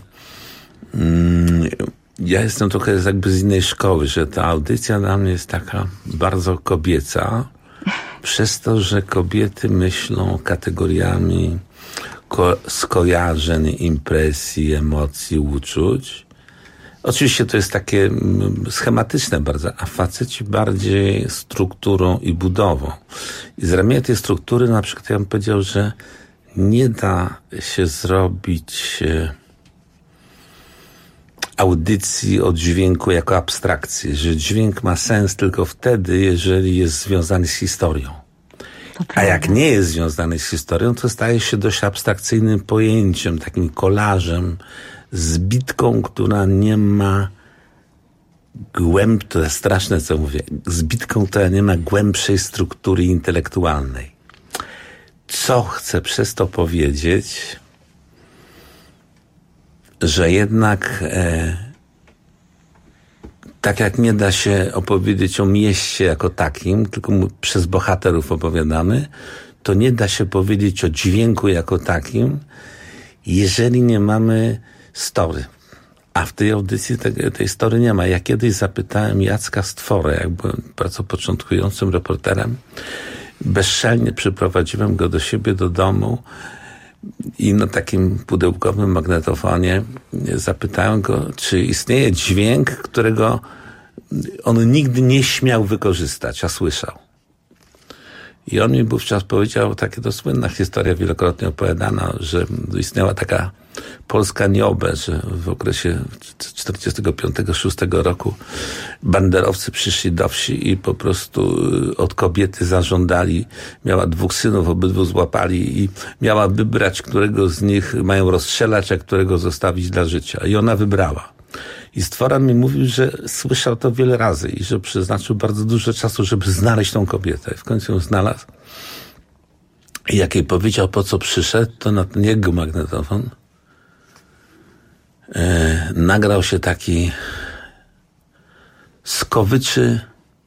Speaker 21: mm, ja jestem trochę jakby z innej szkoły, że ta audycja dla mnie jest taka bardzo kobieca, przez to, że kobiety myślą kategoriami ko- skojarzeń, impresji, emocji, uczuć. Oczywiście to jest takie mm, schematyczne bardzo, a faceci bardziej strukturą i budową. I z ramienia tej struktury na przykład ja bym powiedział, że nie da się zrobić e, audycji o dźwięku jako abstrakcji, że dźwięk ma sens tylko wtedy, jeżeli jest związany z historią. A jak nie jest związany z historią, to staje się dość abstrakcyjnym pojęciem, takim kolażem, zbitką, która nie ma głęb, to jest straszne, co mówię, zbitką, która nie ma głębszej struktury intelektualnej. Co chcę przez to powiedzieć? Że jednak e, tak jak nie da się opowiedzieć o mieście jako takim, tylko przez bohaterów opowiadamy, to nie da się powiedzieć o dźwięku jako takim, jeżeli nie mamy story. A w tej audycji tej, tej story nie ma. Ja kiedyś zapytałem Jacka Stworę, jak byłem bardzo początkującym reporterem, bezczelnie przyprowadziłem go do siebie do domu i na takim pudełkowym magnetofonie zapytałem go, czy istnieje dźwięk, którego on nigdy nie śmiał wykorzystać, a słyszał. I on mi wówczas powiedział, taka to słynna historia, wielokrotnie opowiadana, że istniała taka polska niobę, że w okresie czterdziestego piątego szóstego roku banderowcy przyszli do wsi i po prostu od kobiety zażądali, miała dwóch synów, obydwu złapali i miała wybrać, którego z nich mają rozstrzelać, a którego zostawić dla życia. I ona wybrała. I Stwora mi mówił, że słyszał to wiele razy i że przeznaczył bardzo dużo czasu, żeby znaleźć tą kobietę. I w końcu ją znalazł. I jak jej powiedział, po co przyszedł, to na ten jego magnetofon e, nagrał się taki skowyczy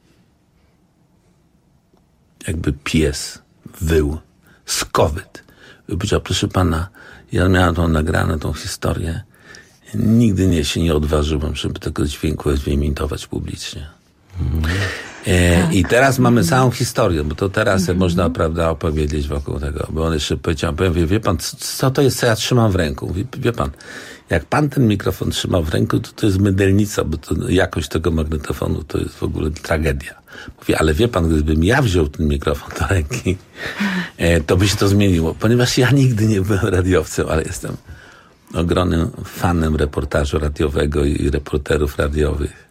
Speaker 21: jakby pies, wył, skowyt. I powiedział, proszę pana, ja miałem tą nagraną, tą historię. Nigdy nie się nie odważyłem, żeby tego dźwięku wyemitować publicznie. E, tak. I teraz mamy całą historię, bo to teraz mm-hmm. można, prawda, opowiedzieć wokół tego, bo on jeszcze powiedział, powiem, wie pan, co to jest, co ja trzymam w ręku? Wie, wie pan, jak pan ten mikrofon trzyma w ręku, to to jest mydelnica, bo to jakość tego magnetofonu to jest w ogóle tragedia. Mówię, ale wie pan, gdybym ja wziął ten mikrofon do ręki, e, to by się to zmieniło, ponieważ ja nigdy nie byłem radiowcem, ale jestem ogromnym fanem reportażu radiowego i reporterów radiowych,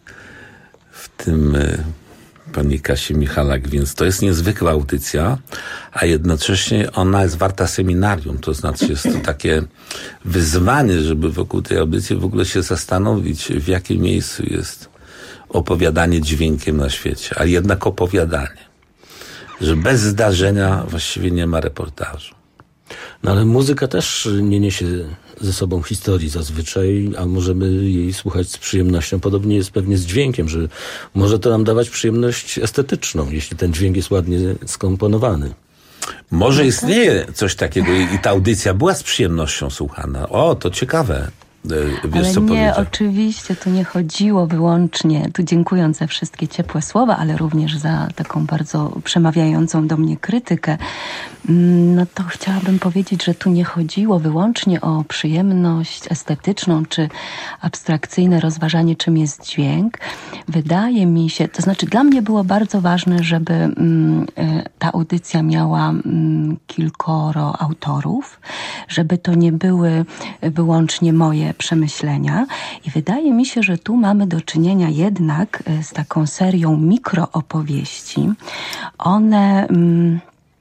Speaker 21: w tym e, pani Kasi Michalak, więc to jest niezwykła audycja, a jednocześnie ona jest warta seminarium, to znaczy jest to takie wyzwanie, żeby wokół tej audycji w ogóle się zastanowić, w jakim miejscu jest opowiadanie dźwiękiem na świecie, ale jednak opowiadanie, że bez zdarzenia właściwie nie ma reportażu.
Speaker 6: No ale muzyka też nie niesie ze sobą historii zazwyczaj, a możemy jej słuchać z przyjemnością. Podobnie jest pewnie z dźwiękiem, że może to nam dawać przyjemność estetyczną, jeśli ten dźwięk jest ładnie skomponowany.
Speaker 21: Może istnieje coś takiego i ta audycja była z przyjemnością słuchana. O, to ciekawe. Wiesz,
Speaker 7: ale
Speaker 21: co
Speaker 7: nie,
Speaker 21: powiedział.
Speaker 7: Oczywiście tu nie chodziło wyłącznie, tu dziękując za wszystkie ciepłe słowa, ale również za taką bardzo przemawiającą do mnie krytykę, no to chciałabym powiedzieć, że tu nie chodziło wyłącznie o przyjemność estetyczną czy abstrakcyjne rozważanie, czym jest dźwięk. Wydaje mi się, to znaczy dla mnie było bardzo ważne, żeby mm, ta audycja miała mm, kilkoro autorów, żeby to nie były wyłącznie moje przemyślenia i wydaje mi się, że tu mamy do czynienia jednak z taką serią mikroopowieści. One... Mm,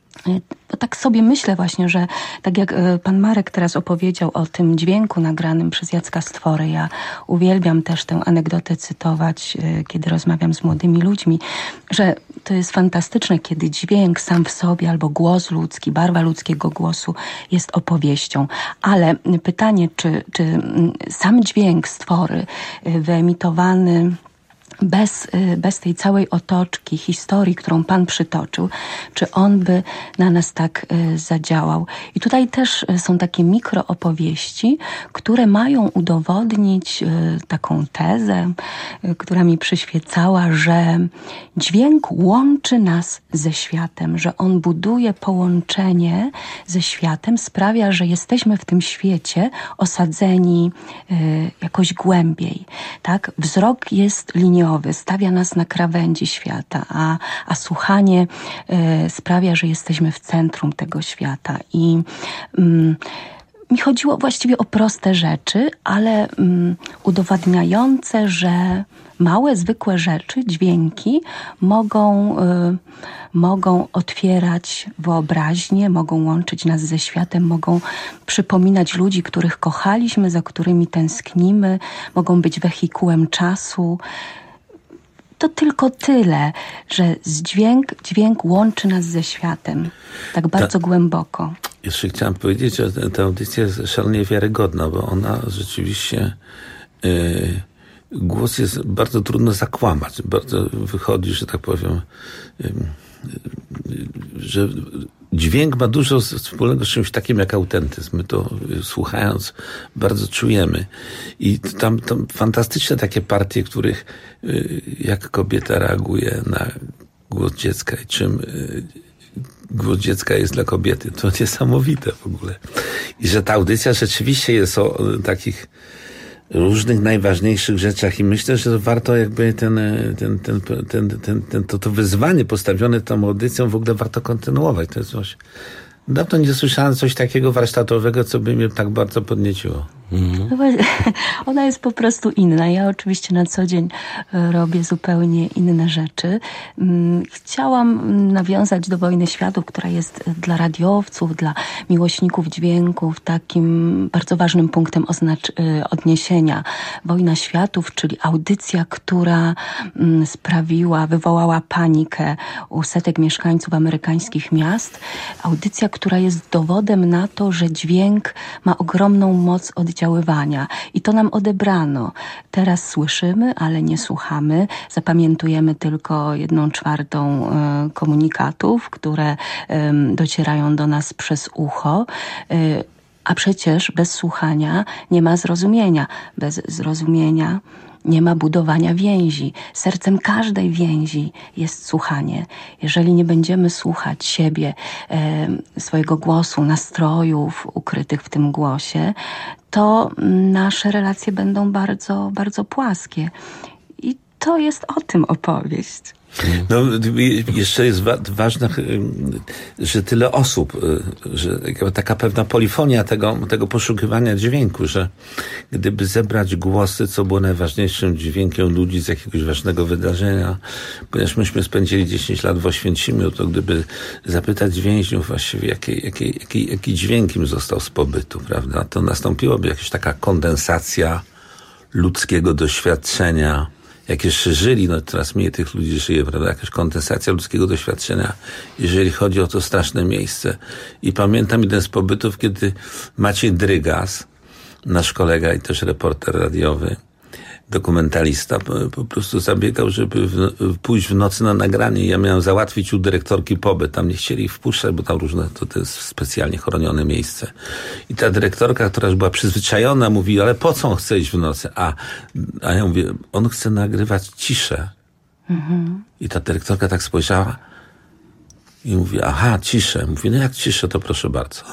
Speaker 7: Bo tak sobie myślę właśnie, że tak jak pan Marek teraz opowiedział o tym dźwięku nagranym przez Jacka Stwory, ja uwielbiam też tę anegdotę cytować, kiedy rozmawiam z młodymi ludźmi, że to jest fantastyczne, kiedy dźwięk sam w sobie albo głos ludzki, barwa ludzkiego głosu jest opowieścią. Ale pytanie, czy, czy sam dźwięk Stwory wyemitowany Bez, bez tej całej otoczki, historii, którą Pan przytoczył, czy on by na nas tak zadziałał. I tutaj też są takie mikroopowieści, które mają udowodnić taką tezę, która mi przyświecała, że dźwięk łączy nas ze światem, że on buduje połączenie ze światem, sprawia, że jesteśmy w tym świecie osadzeni jakoś głębiej. Tak? Wzrok jest liniowy, stawia nas na krawędzi świata, a, a słuchanie y, sprawia, że jesteśmy w centrum tego świata. I mm, mi chodziło właściwie o proste rzeczy, ale mm, udowadniające, że małe, zwykłe rzeczy, dźwięki mogą, y, mogą otwierać wyobraźnię, mogą łączyć nas ze światem, mogą przypominać ludzi, których kochaliśmy, za którymi tęsknimy, mogą być wehikułem czasu. To tylko tyle, że z dźwięk, dźwięk łączy nas ze światem tak bardzo ta, głęboko.
Speaker 21: Jeszcze chciałem powiedzieć, że ta audycja jest szalenie wiarygodna, bo ona rzeczywiście yy, głos jest bardzo trudno zakłamać. Bardzo wychodzi, że tak powiem, yy, yy, że dźwięk ma dużo wspólnego z czymś takim jak autentyzm. My to słuchając bardzo czujemy. I tam, tam fantastyczne takie partie, których jak kobieta reaguje na głos dziecka i czym głos dziecka jest dla kobiety. To niesamowite w ogóle. I że ta audycja rzeczywiście jest o takich różnych najważniejszych rzeczach i myślę, że warto jakby ten, ten, ten, ten, ten, ten, to, to wyzwanie postawione tą audycją w ogóle warto kontynuować. To jest coś... Dawno nie słyszałem coś takiego warsztatowego, co by mnie tak bardzo podnieciło.
Speaker 7: Mhm. Ona jest po prostu inna. Ja oczywiście na co dzień robię zupełnie inne rzeczy. Chciałam nawiązać do Wojny Światów, która jest dla radiowców, dla miłośników dźwięków takim bardzo ważnym punktem oznacz- odniesienia. Wojna Światów, czyli audycja, która sprawiła, wywołała panikę u setek mieszkańców amerykańskich miast. Audycja, która jest dowodem na to, że dźwięk ma ogromną moc oddziaływania. I to nam odebrano. Teraz słyszymy, ale nie słuchamy. Zapamiętujemy tylko jedną czwartą y, komunikatów, które y, docierają do nas przez ucho. Y, A przecież bez słuchania nie ma zrozumienia. Bez zrozumienia nie ma budowania więzi. Sercem każdej więzi jest słuchanie. Jeżeli nie będziemy słuchać siebie, e, swojego głosu, nastrojów ukrytych w tym głosie, to nasze relacje będą bardzo, bardzo płaskie. I to jest o tym opowieść.
Speaker 21: No, jeszcze jest wa- ważne, że tyle osób, że taka pewna polifonia tego, tego poszukiwania dźwięku, że gdyby zebrać głosy, co było najważniejszym dźwiękiem ludzi z jakiegoś ważnego wydarzenia, ponieważ myśmy spędzili dziesięć lat w Oświęcimiu, to gdyby zapytać więźniów właściwie, jaki, jaki, jaki, jaki dźwięk im został z pobytu, prawda, to nastąpiłaby jakaś taka kondensacja ludzkiego doświadczenia. Jak jeszcze żyli, no teraz mniej tych ludzi żyje, prawda, jakaś kondensacja ludzkiego doświadczenia, jeżeli chodzi o to straszne miejsce. I pamiętam jeden z pobytów, kiedy Maciej Drygas, nasz kolega i też reporter radiowy, dokumentalista, po, po prostu zabiegał, żeby w, pójść w nocy na nagranie. Ja miałem załatwić u dyrektorki pobyt. Tam nie chcieli ich wpuszczać, bo tam różne, to, to jest specjalnie chronione miejsce. I ta dyrektorka, która już była przyzwyczajona, mówi, ale po co on chce iść w nocy? A, a ja mówię, on chce nagrywać ciszę. Mhm. I ta dyrektorka tak spojrzała i mówi, aha, ciszę. Mówi, no jak ciszę, to proszę bardzo.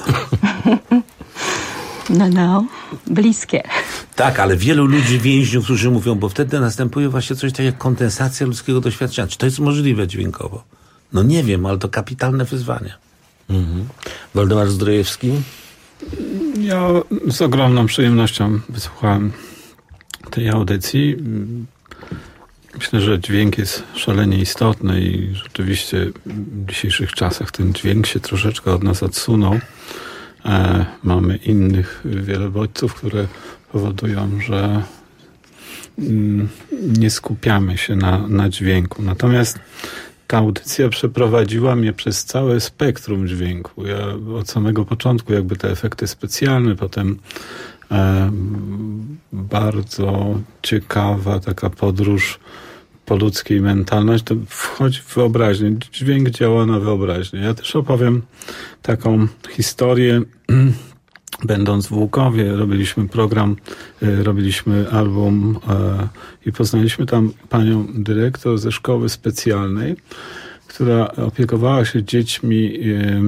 Speaker 7: No, no, bliskie.
Speaker 21: Tak, ale wielu ludzi, więźniów, którzy mówią, bo wtedy następuje właśnie coś takiego jak kondensacja ludzkiego doświadczenia. Czy to jest możliwe dźwiękowo? No nie wiem, ale to kapitalne wyzwanie.
Speaker 6: Mhm. Waldemar Zdrojewski?
Speaker 4: Ja z ogromną przyjemnością wysłuchałem tej audycji. Myślę, że dźwięk jest szalenie istotny i rzeczywiście w dzisiejszych czasach ten dźwięk się troszeczkę od nas odsunął. E, mamy innych wiele bodźców, które powodują, że mm, nie skupiamy się na, na dźwięku. Natomiast ta audycja przeprowadziła mnie przez całe spektrum dźwięku. Ja od samego początku jakby te efekty specjalne, potem e, bardzo ciekawa taka podróż po ludzkiej mentalności, to wchodzi w wyobraźnię. Dźwięk działa na wyobraźnię. Ja też opowiem taką historię. Będąc w Łukowie, robiliśmy program, robiliśmy album i poznaliśmy tam panią dyrektor ze szkoły specjalnej, która opiekowała się dziećmi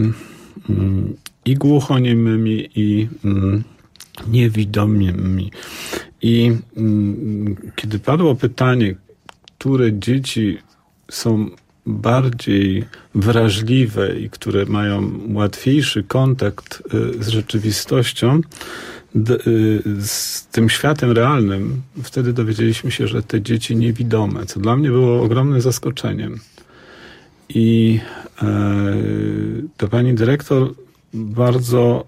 Speaker 4: i głuchoniemymi, i niewidomymi. I kiedy padło pytanie, które dzieci są bardziej wrażliwe i które mają łatwiejszy kontakt z rzeczywistością, z tym światem realnym, wtedy dowiedzieliśmy się, że te dzieci niewidome, co dla mnie było ogromnym zaskoczeniem. I e, ta pani dyrektor bardzo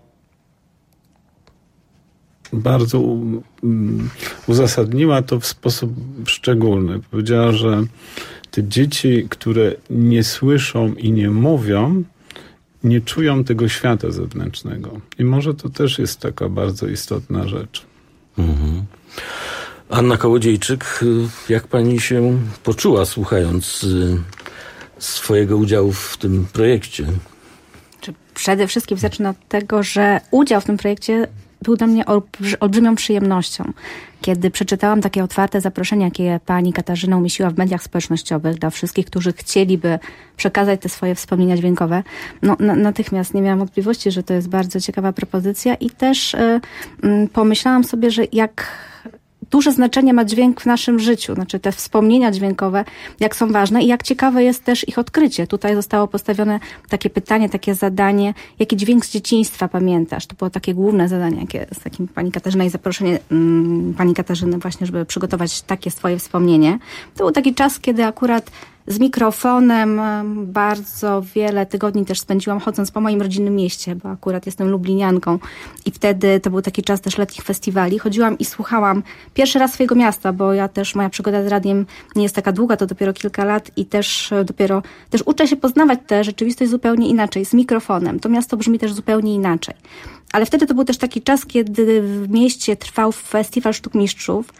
Speaker 4: bardzo um, uzasadniła to w sposób szczególny. Powiedziała, że te dzieci, które nie słyszą i nie mówią, nie czują tego świata zewnętrznego. I może to też jest taka bardzo istotna rzecz.
Speaker 6: Mhm. Anna Kołodziejczyk, jak pani się poczuła, słuchając swojego udziału w tym projekcie?
Speaker 20: Przede wszystkim zacznę od tego, że udział w tym projekcie był dla mnie olbrzymią przyjemnością. Kiedy przeczytałam takie otwarte zaproszenie, jakie pani Katarzyna umieściła w mediach społecznościowych dla wszystkich, którzy chcieliby przekazać te swoje wspomnienia dźwiękowe, no na, natychmiast nie miałam wątpliwości, że to jest bardzo ciekawa propozycja i też y, y, pomyślałam sobie, że jak duże znaczenie ma dźwięk w naszym życiu, znaczy te wspomnienia dźwiękowe, jak są ważne i jak ciekawe jest też ich odkrycie. Tutaj zostało postawione takie pytanie, takie zadanie, jaki dźwięk z dzieciństwa pamiętasz? To było takie główne zadanie, jakie z takim pani Katarzyna i zaproszenie um, pani Katarzyny właśnie, żeby przygotować takie swoje wspomnienie. To był taki czas, kiedy akurat z mikrofonem bardzo wiele tygodni też spędziłam chodząc po moim rodzinnym mieście, bo akurat jestem lublinianką i wtedy to był taki czas też letnich festiwali. Chodziłam i słuchałam pierwszy raz swojego miasta, bo ja też, moja przygoda z radiem nie jest taka długa, to dopiero kilka lat i też dopiero, też uczę się poznawać tę rzeczywistość zupełnie inaczej, z mikrofonem. To miasto brzmi też zupełnie inaczej. Ale wtedy to był też taki czas, kiedy w mieście trwał festiwal sztuk mistrzów.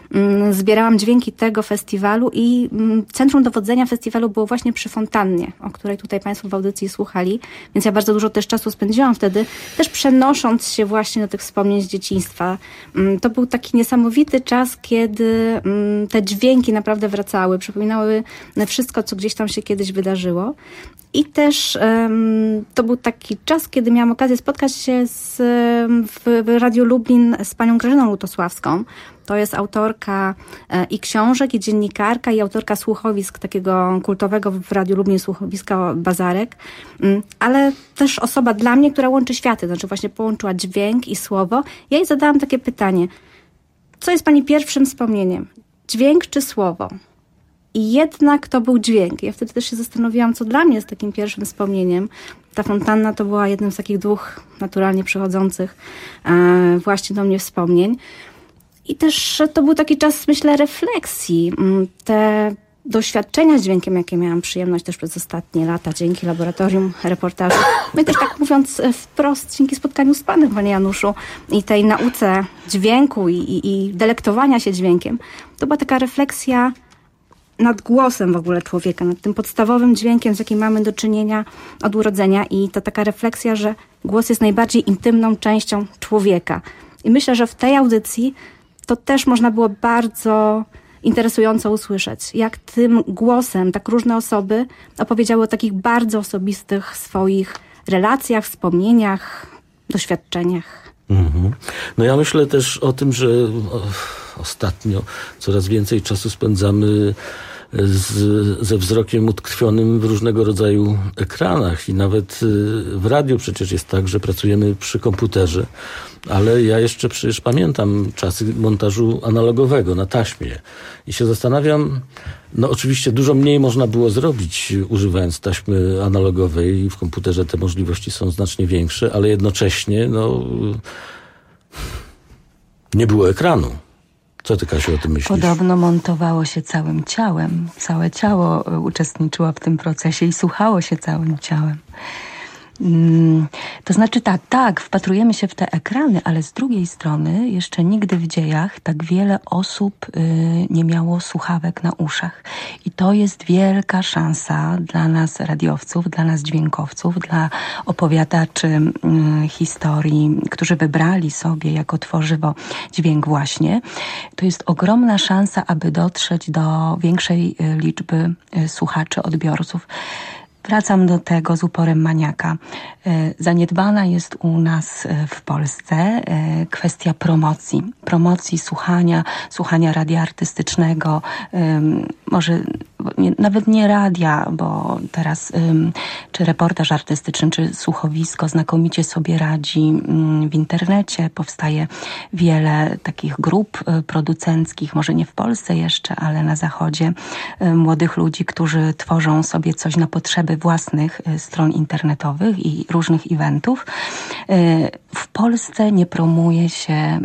Speaker 20: zbierałam dźwięki tego festiwalu i centrum dowodzenia festiwalu było właśnie przy fontannie, o której tutaj Państwo w audycji słuchali, więc ja bardzo dużo też czasu spędziłam wtedy, też przenosząc się właśnie do tych wspomnień z dzieciństwa. To był taki niesamowity czas, kiedy te dźwięki naprawdę wracały, przypominały wszystko, co gdzieś tam się kiedyś wydarzyło. I też um, to był taki czas, kiedy miałam okazję spotkać się z, w, w Radiu Lublin z panią Grażyną Lutosławską. To jest autorka e, i książek, i dziennikarka, i autorka słuchowisk takiego kultowego w Radiu Lublin słuchowiska Bazarek, um, ale też osoba dla mnie, która łączy światy, znaczy właśnie połączyła dźwięk i słowo. Ja jej zadałam takie pytanie, co jest pani pierwszym wspomnieniem? Dźwięk czy słowo? I jednak to był dźwięk. Ja wtedy też się zastanowiłam, co dla mnie jest takim pierwszym wspomnieniem. Ta fontanna to była jednym z takich dwóch naturalnie przychodzących e, właśnie do mnie wspomnień. I też to był taki czas, myślę, refleksji. Te doświadczenia z dźwiękiem, jakie miałam przyjemność też przez ostatnie lata, dzięki laboratorium reportażu. No i też tak mówiąc wprost, dzięki spotkaniu z panem, panie Januszu, i tej nauce dźwięku i, i, i delektowania się dźwiękiem. To była taka refleksja nad głosem w ogóle człowieka, nad tym podstawowym dźwiękiem, z jakim mamy do czynienia od urodzenia, i to taka refleksja, że głos jest najbardziej intymną częścią człowieka. I myślę, że w tej audycji to też można było bardzo interesująco usłyszeć, jak tym głosem tak różne osoby opowiedziały o takich bardzo osobistych swoich relacjach, wspomnieniach, doświadczeniach.
Speaker 6: Mhm. No ja myślę też o tym, że ostatnio coraz więcej czasu spędzamy z, ze wzrokiem utkwionym w różnego rodzaju ekranach i nawet w radiu przecież jest tak, że pracujemy przy komputerze, ale ja jeszcze przecież pamiętam czasy montażu analogowego na taśmie i się zastanawiam, no oczywiście dużo mniej można było zrobić używając taśmy analogowej i w komputerze te możliwości są znacznie większe, ale jednocześnie no nie było ekranu. Co ty, Kasiu, o tym myślisz?
Speaker 7: Podobno montowało się całym ciałem. Całe ciało uczestniczyło w tym procesie i słuchało się całym ciałem. Hmm, to znaczy tak, tak, wpatrujemy się w te ekrany, ale z drugiej strony jeszcze nigdy w dziejach tak wiele osób y, nie miało słuchawek na uszach. I to jest wielka szansa dla nas radiowców, dla nas dźwiękowców, dla opowiadaczy y, historii, którzy wybrali sobie jako tworzywo dźwięk właśnie. To jest ogromna szansa, aby dotrzeć do większej y, liczby y, słuchaczy, odbiorców. Wracam do tego z uporem maniaka. Zaniedbana jest u nas w Polsce kwestia promocji. Promocji słuchania, słuchania radia artystycznego, może nie, nawet nie radia, bo teraz czy reportaż artystyczny, czy słuchowisko znakomicie sobie radzi w internecie. Powstaje wiele takich grup producenckich, może nie w Polsce jeszcze, ale na zachodzie, młodych ludzi, którzy tworzą sobie coś na potrzeby własnych stron internetowych i różnych eventów. W Polsce nie promuje się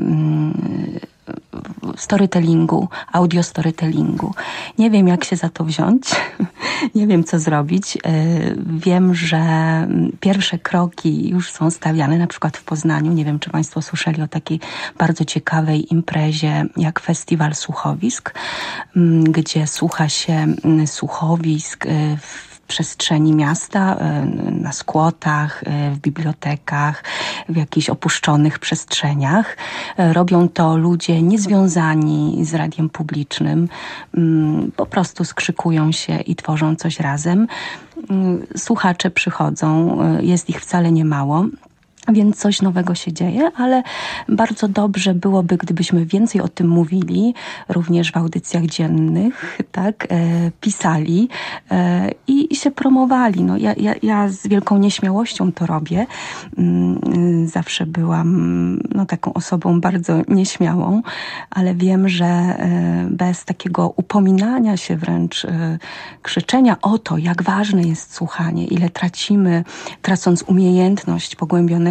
Speaker 7: storytellingu, audio storytellingu. Nie wiem, jak się za to wziąć. Nie wiem, co zrobić. Wiem, że pierwsze kroki już są stawiane, na przykład w Poznaniu. Nie wiem, czy Państwo słyszeli o takiej bardzo ciekawej imprezie jak Festiwal Słuchowisk, gdzie słucha się słuchowisk w przestrzeni miasta, na skłotach, w bibliotekach, w jakichś opuszczonych przestrzeniach. Robią to ludzie niezwiązani z radiem publicznym, po prostu skrzykują się i tworzą coś razem. Słuchacze przychodzą, jest ich wcale nie mało. Więc coś nowego się dzieje, ale bardzo dobrze byłoby, gdybyśmy więcej o tym mówili, również w audycjach dziennych, tak, e, pisali e, i, i się promowali. No, ja, ja, ja z wielką nieśmiałością to robię. Mm, zawsze byłam no, taką osobą bardzo nieśmiałą, ale wiem, że e, bez takiego upominania się, wręcz e, krzyczenia o to, jak ważne jest słuchanie, ile tracimy, tracąc umiejętność pogłębionego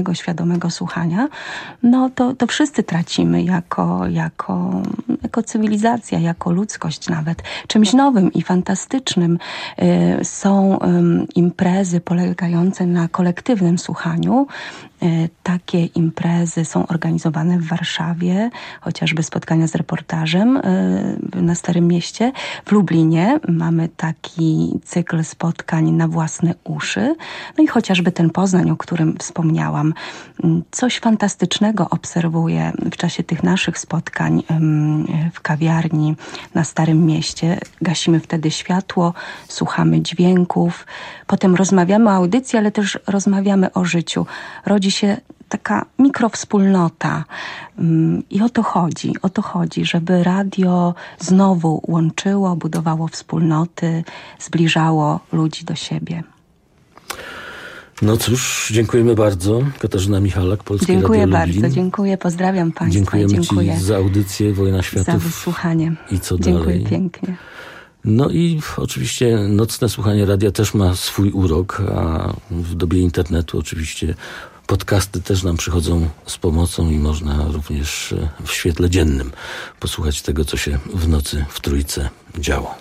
Speaker 7: uważnego, świadomego słuchania, no to, to wszyscy tracimy jako, jako, jako cywilizacja, jako ludzkość nawet. Czymś nowym i fantastycznym y, są y, imprezy polegające na kolektywnym słuchaniu. Y, takie imprezy są organizowane w Warszawie, chociażby spotkania z reportażem y, na Starym Mieście. W Lublinie mamy taki cykl spotkań na własne uszy. No i chociażby ten Poznań, o którym wspomniałam. Coś fantastycznego obserwuję w czasie tych naszych spotkań w kawiarni na Starym Mieście. Gasimy wtedy światło, słuchamy dźwięków, potem rozmawiamy o audycji, ale też rozmawiamy o życiu. Rodzi się taka mikrowspólnota. I o to chodzi, o to chodzi, żeby radio znowu łączyło, budowało wspólnoty, zbliżało ludzi do siebie.
Speaker 6: No cóż, dziękujemy bardzo. Katarzyna Michalak, Polskie
Speaker 7: Dziękuję
Speaker 6: Radio
Speaker 7: bardzo,
Speaker 6: Lublin.
Speaker 7: dziękuję, pozdrawiam Państwa.
Speaker 6: Dziękujemy
Speaker 7: dziękuję
Speaker 6: Ci za audycję Wojna Światów.
Speaker 7: Za wysłuchanie.
Speaker 6: I co
Speaker 7: dziękuję
Speaker 6: dalej.
Speaker 7: pięknie.
Speaker 6: No i oczywiście nocne słuchanie radia też ma swój urok, a w dobie internetu oczywiście podcasty też nam przychodzą z pomocą i można również w świetle dziennym posłuchać tego, co się w nocy w Trójce działo.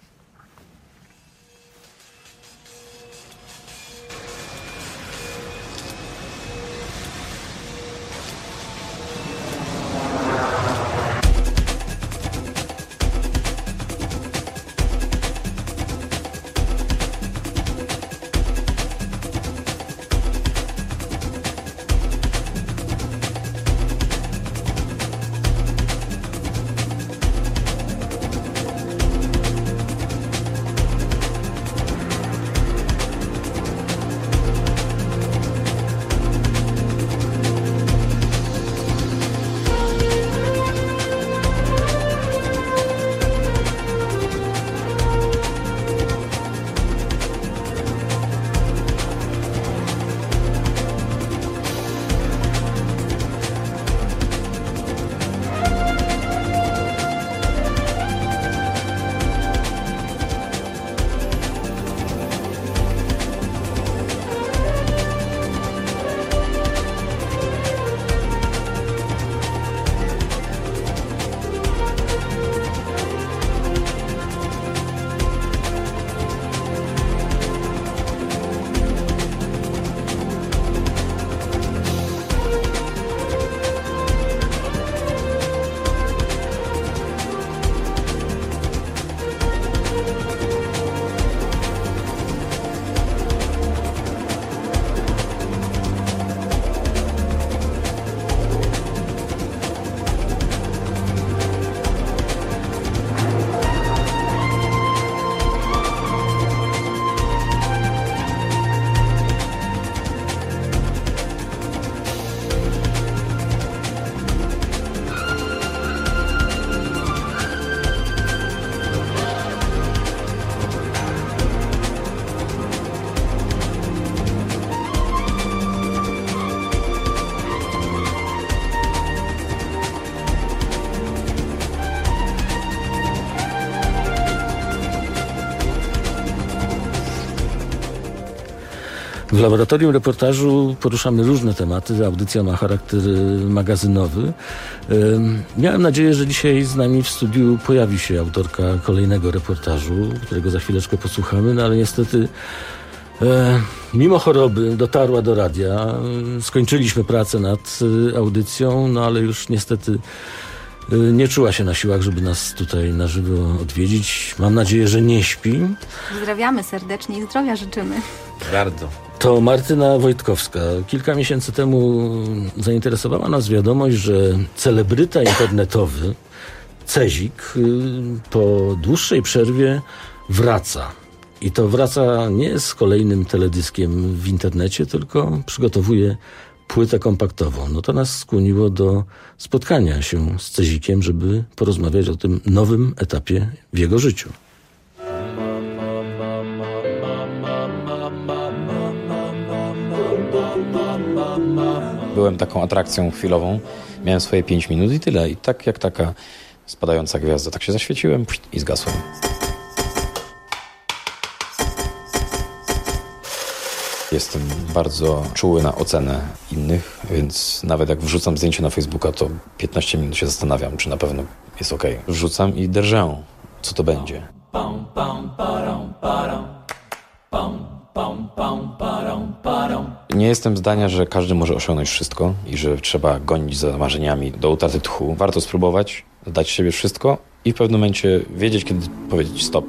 Speaker 6: W laboratorium reportażu poruszamy różne tematy. Audycja ma charakter magazynowy. Miałem nadzieję, że dzisiaj z nami w studiu pojawi się autorka kolejnego reportażu, którego za chwileczkę posłuchamy, no ale niestety e, mimo choroby dotarła do radia. Skończyliśmy pracę nad audycją, no ale już niestety nie czuła się na siłach, żeby nas tutaj na żywo odwiedzić. Mam nadzieję, że nie śpi.
Speaker 20: Pozdrawiamy serdecznie i zdrowia życzymy.
Speaker 21: Bardzo.
Speaker 6: To Martyna Wojtkowska. Kilka miesięcy temu zainteresowała nas wiadomość, że celebryta internetowy Cezik po dłuższej przerwie wraca. I to wraca nie z kolejnym teledyskiem w internecie, tylko przygotowuje płytę kompaktową. No to nas skłoniło do spotkania się z Cezikiem, żeby porozmawiać o tym nowym etapie w jego życiu.
Speaker 5: Byłem taką atrakcją chwilową. Miałem swoje pięć minut i tyle. I tak jak taka spadająca gwiazda. Tak się zaświeciłem i zgasłem. jestem bardzo czuły na ocenę innych, więc nawet jak wrzucam zdjęcie na Facebooka, to piętnaście minut się zastanawiam, czy na pewno jest okej. Okay. Wrzucam i drżę, co to będzie. Nie jestem zdania, że każdy może osiągnąć wszystko i że trzeba gonić za marzeniami do utraty tchu. Warto spróbować, dać siebie wszystko i w pewnym momencie wiedzieć, kiedy powiedzieć stop.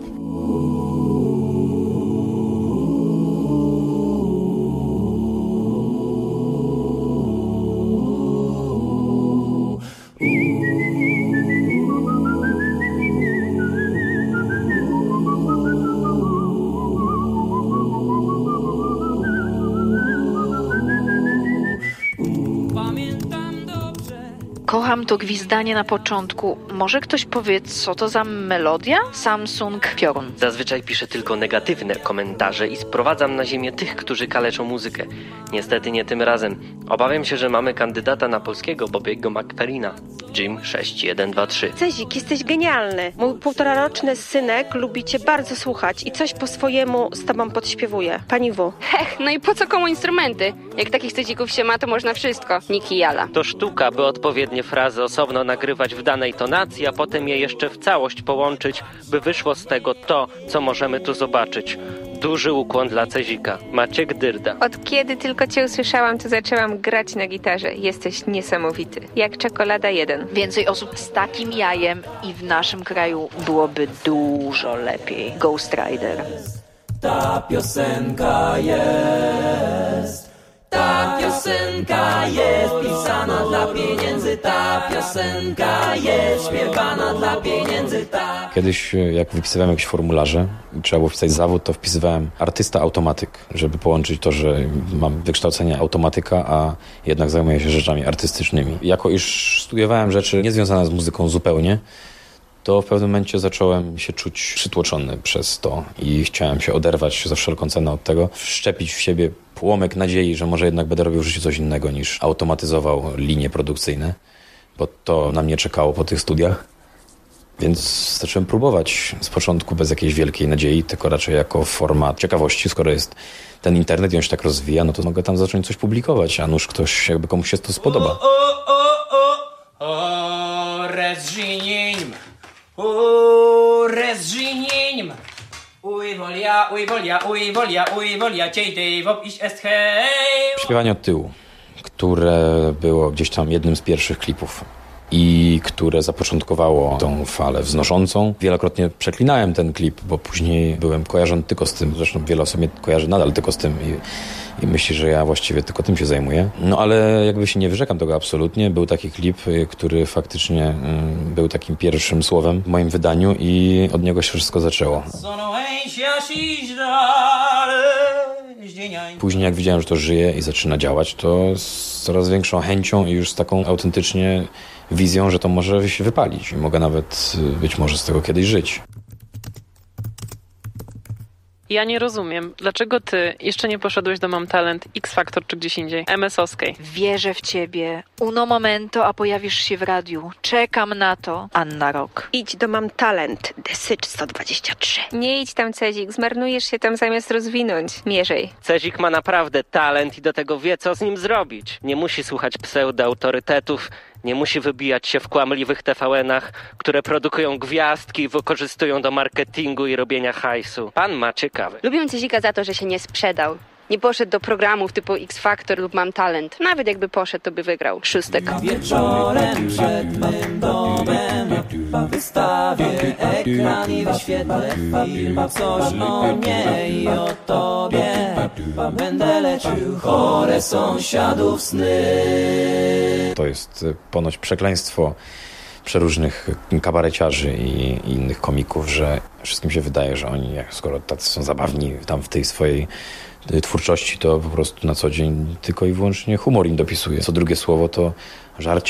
Speaker 2: Kocham to gwizdanie na początku. Może ktoś powie, co to za melodia? Samsung Piorun.
Speaker 22: Zazwyczaj piszę tylko negatywne komentarze i sprowadzam na ziemię tych, którzy kaleczą muzykę. Niestety nie tym razem. Obawiam się, że mamy kandydata na polskiego Bobiego McFerrina. Jim sześć jeden dwa trzy.
Speaker 23: Cezik, jesteś genialny. Mój półtoraroczny synek lubi cię bardzo słuchać i coś po swojemu z tobą podśpiewuje. Pani W.
Speaker 24: Hech, no i po co komu instrumenty? Jak takich cezików się ma, to można wszystko. Niki Jala.
Speaker 22: To sztuka, by odpowiednie frazy osobno nagrywać w danej tonacji, a potem je jeszcze w całość połączyć, by wyszło z tego to, co możemy tu zobaczyć. Duży ukłon dla Cezika. Maciek Dyrda.
Speaker 24: Od kiedy tylko cię usłyszałam, to zaczęłam grać na gitarze. Jesteś niesamowity. Jak czekolada jeden.
Speaker 2: Więcej osób z takim jajem i w naszym kraju byłoby dużo lepiej. Ghost Rider.
Speaker 25: Ta piosenka jest, ta piosenka jest pisana dla pieniędzy, ta piosenka jest śpiewana dla pieniędzy, ta...
Speaker 5: Kiedyś, jak wypisywałem jakieś formularze i trzeba było wpisać zawód, to wpisywałem artysta automatyk, żeby połączyć to, że mam wykształcenie automatyka, a jednak zajmuję się rzeczami artystycznymi. Jako iż studiowałem rzeczy niezwiązane z muzyką zupełnie, to w pewnym momencie zacząłem się czuć przytłoczony przez to i chciałem się oderwać za wszelką cenę od tego, wszczepić w siebie płomyk nadziei, że może jednak będę robił w życiu coś innego niż automatyzował linie produkcyjne, bo to na mnie czekało po tych studiach. Więc zacząłem próbować z początku bez jakiejś wielkiej nadziei, tylko raczej jako forma ciekawości. Skoro jest ten internet i on się tak rozwija, no to mogę tam zacząć coś publikować, a nuż ktoś, jakby komuś się to spodoba.
Speaker 25: O, o, o, o, rezżiniem. O, rezżiniem. Uj wolia, uj wolia, uj wolia, uj wolia, ciej wop iść est hej.
Speaker 5: Śpiewanie od tyłu, które było gdzieś tam jednym z pierwszych klipów i które zapoczątkowało tą falę wznoszącą. Wielokrotnie przeklinałem ten klip, bo później byłem kojarzony tylko z tym. Zresztą wiele osób mnie kojarzy nadal tylko z tym i, i myśli, że ja właściwie tylko tym się zajmuję. No ale jakby się nie wyrzekam tego absolutnie. Był taki klip, który faktycznie mm, był takim pierwszym słowem w moim wydaniu i od niego się wszystko zaczęło. Później jak widziałem, że to żyje i zaczyna działać, to z coraz większą chęcią i już z taką autentycznie wizją, że to może się wypalić i mogę nawet być może z tego kiedyś żyć.
Speaker 26: Ja nie rozumiem, dlaczego ty jeszcze nie poszedłeś do Mam Talent, X Factor czy gdzieś indziej, M S owskiej.
Speaker 2: Wierzę w ciebie. Uno momento, a pojawisz się w radiu. Czekam na to. Anna Rock.
Speaker 23: Idź do Mam Talent, Desycz sto dwadzieścia trzy.
Speaker 24: Nie idź tam, Cezik, zmarnujesz się tam zamiast rozwinąć. Mierzej.
Speaker 22: Cezik ma naprawdę talent i do tego wie, co z nim zrobić. Nie musi słuchać pseudoautorytetów, nie musi wybijać się w kłamliwych T V N-ach, które produkują gwiazdki i wykorzystują do marketingu i robienia hajsu. Pan ma ciekawy.
Speaker 24: Lubię Cezika za to, że się nie sprzedał. Nie poszedł do programów typu X Factor lub Mam Talent. Nawet jakby poszedł, to by wygrał. Szóstek.
Speaker 25: Wieczorem przed mym domem wystawię ekran i wyświetlę film. Coś o mnie i o tobie. Będę leczył chore sąsiadów sny.
Speaker 5: To jest ponoć przekleństwo przeróżnych kabareciarzy i, i innych komików, że wszystkim się wydaje, że oni, skoro tacy są zabawni tam w tej swojej twórczości, to po prostu na co dzień tylko i wyłącznie humor im dopisuje. Co drugie słowo to żarcie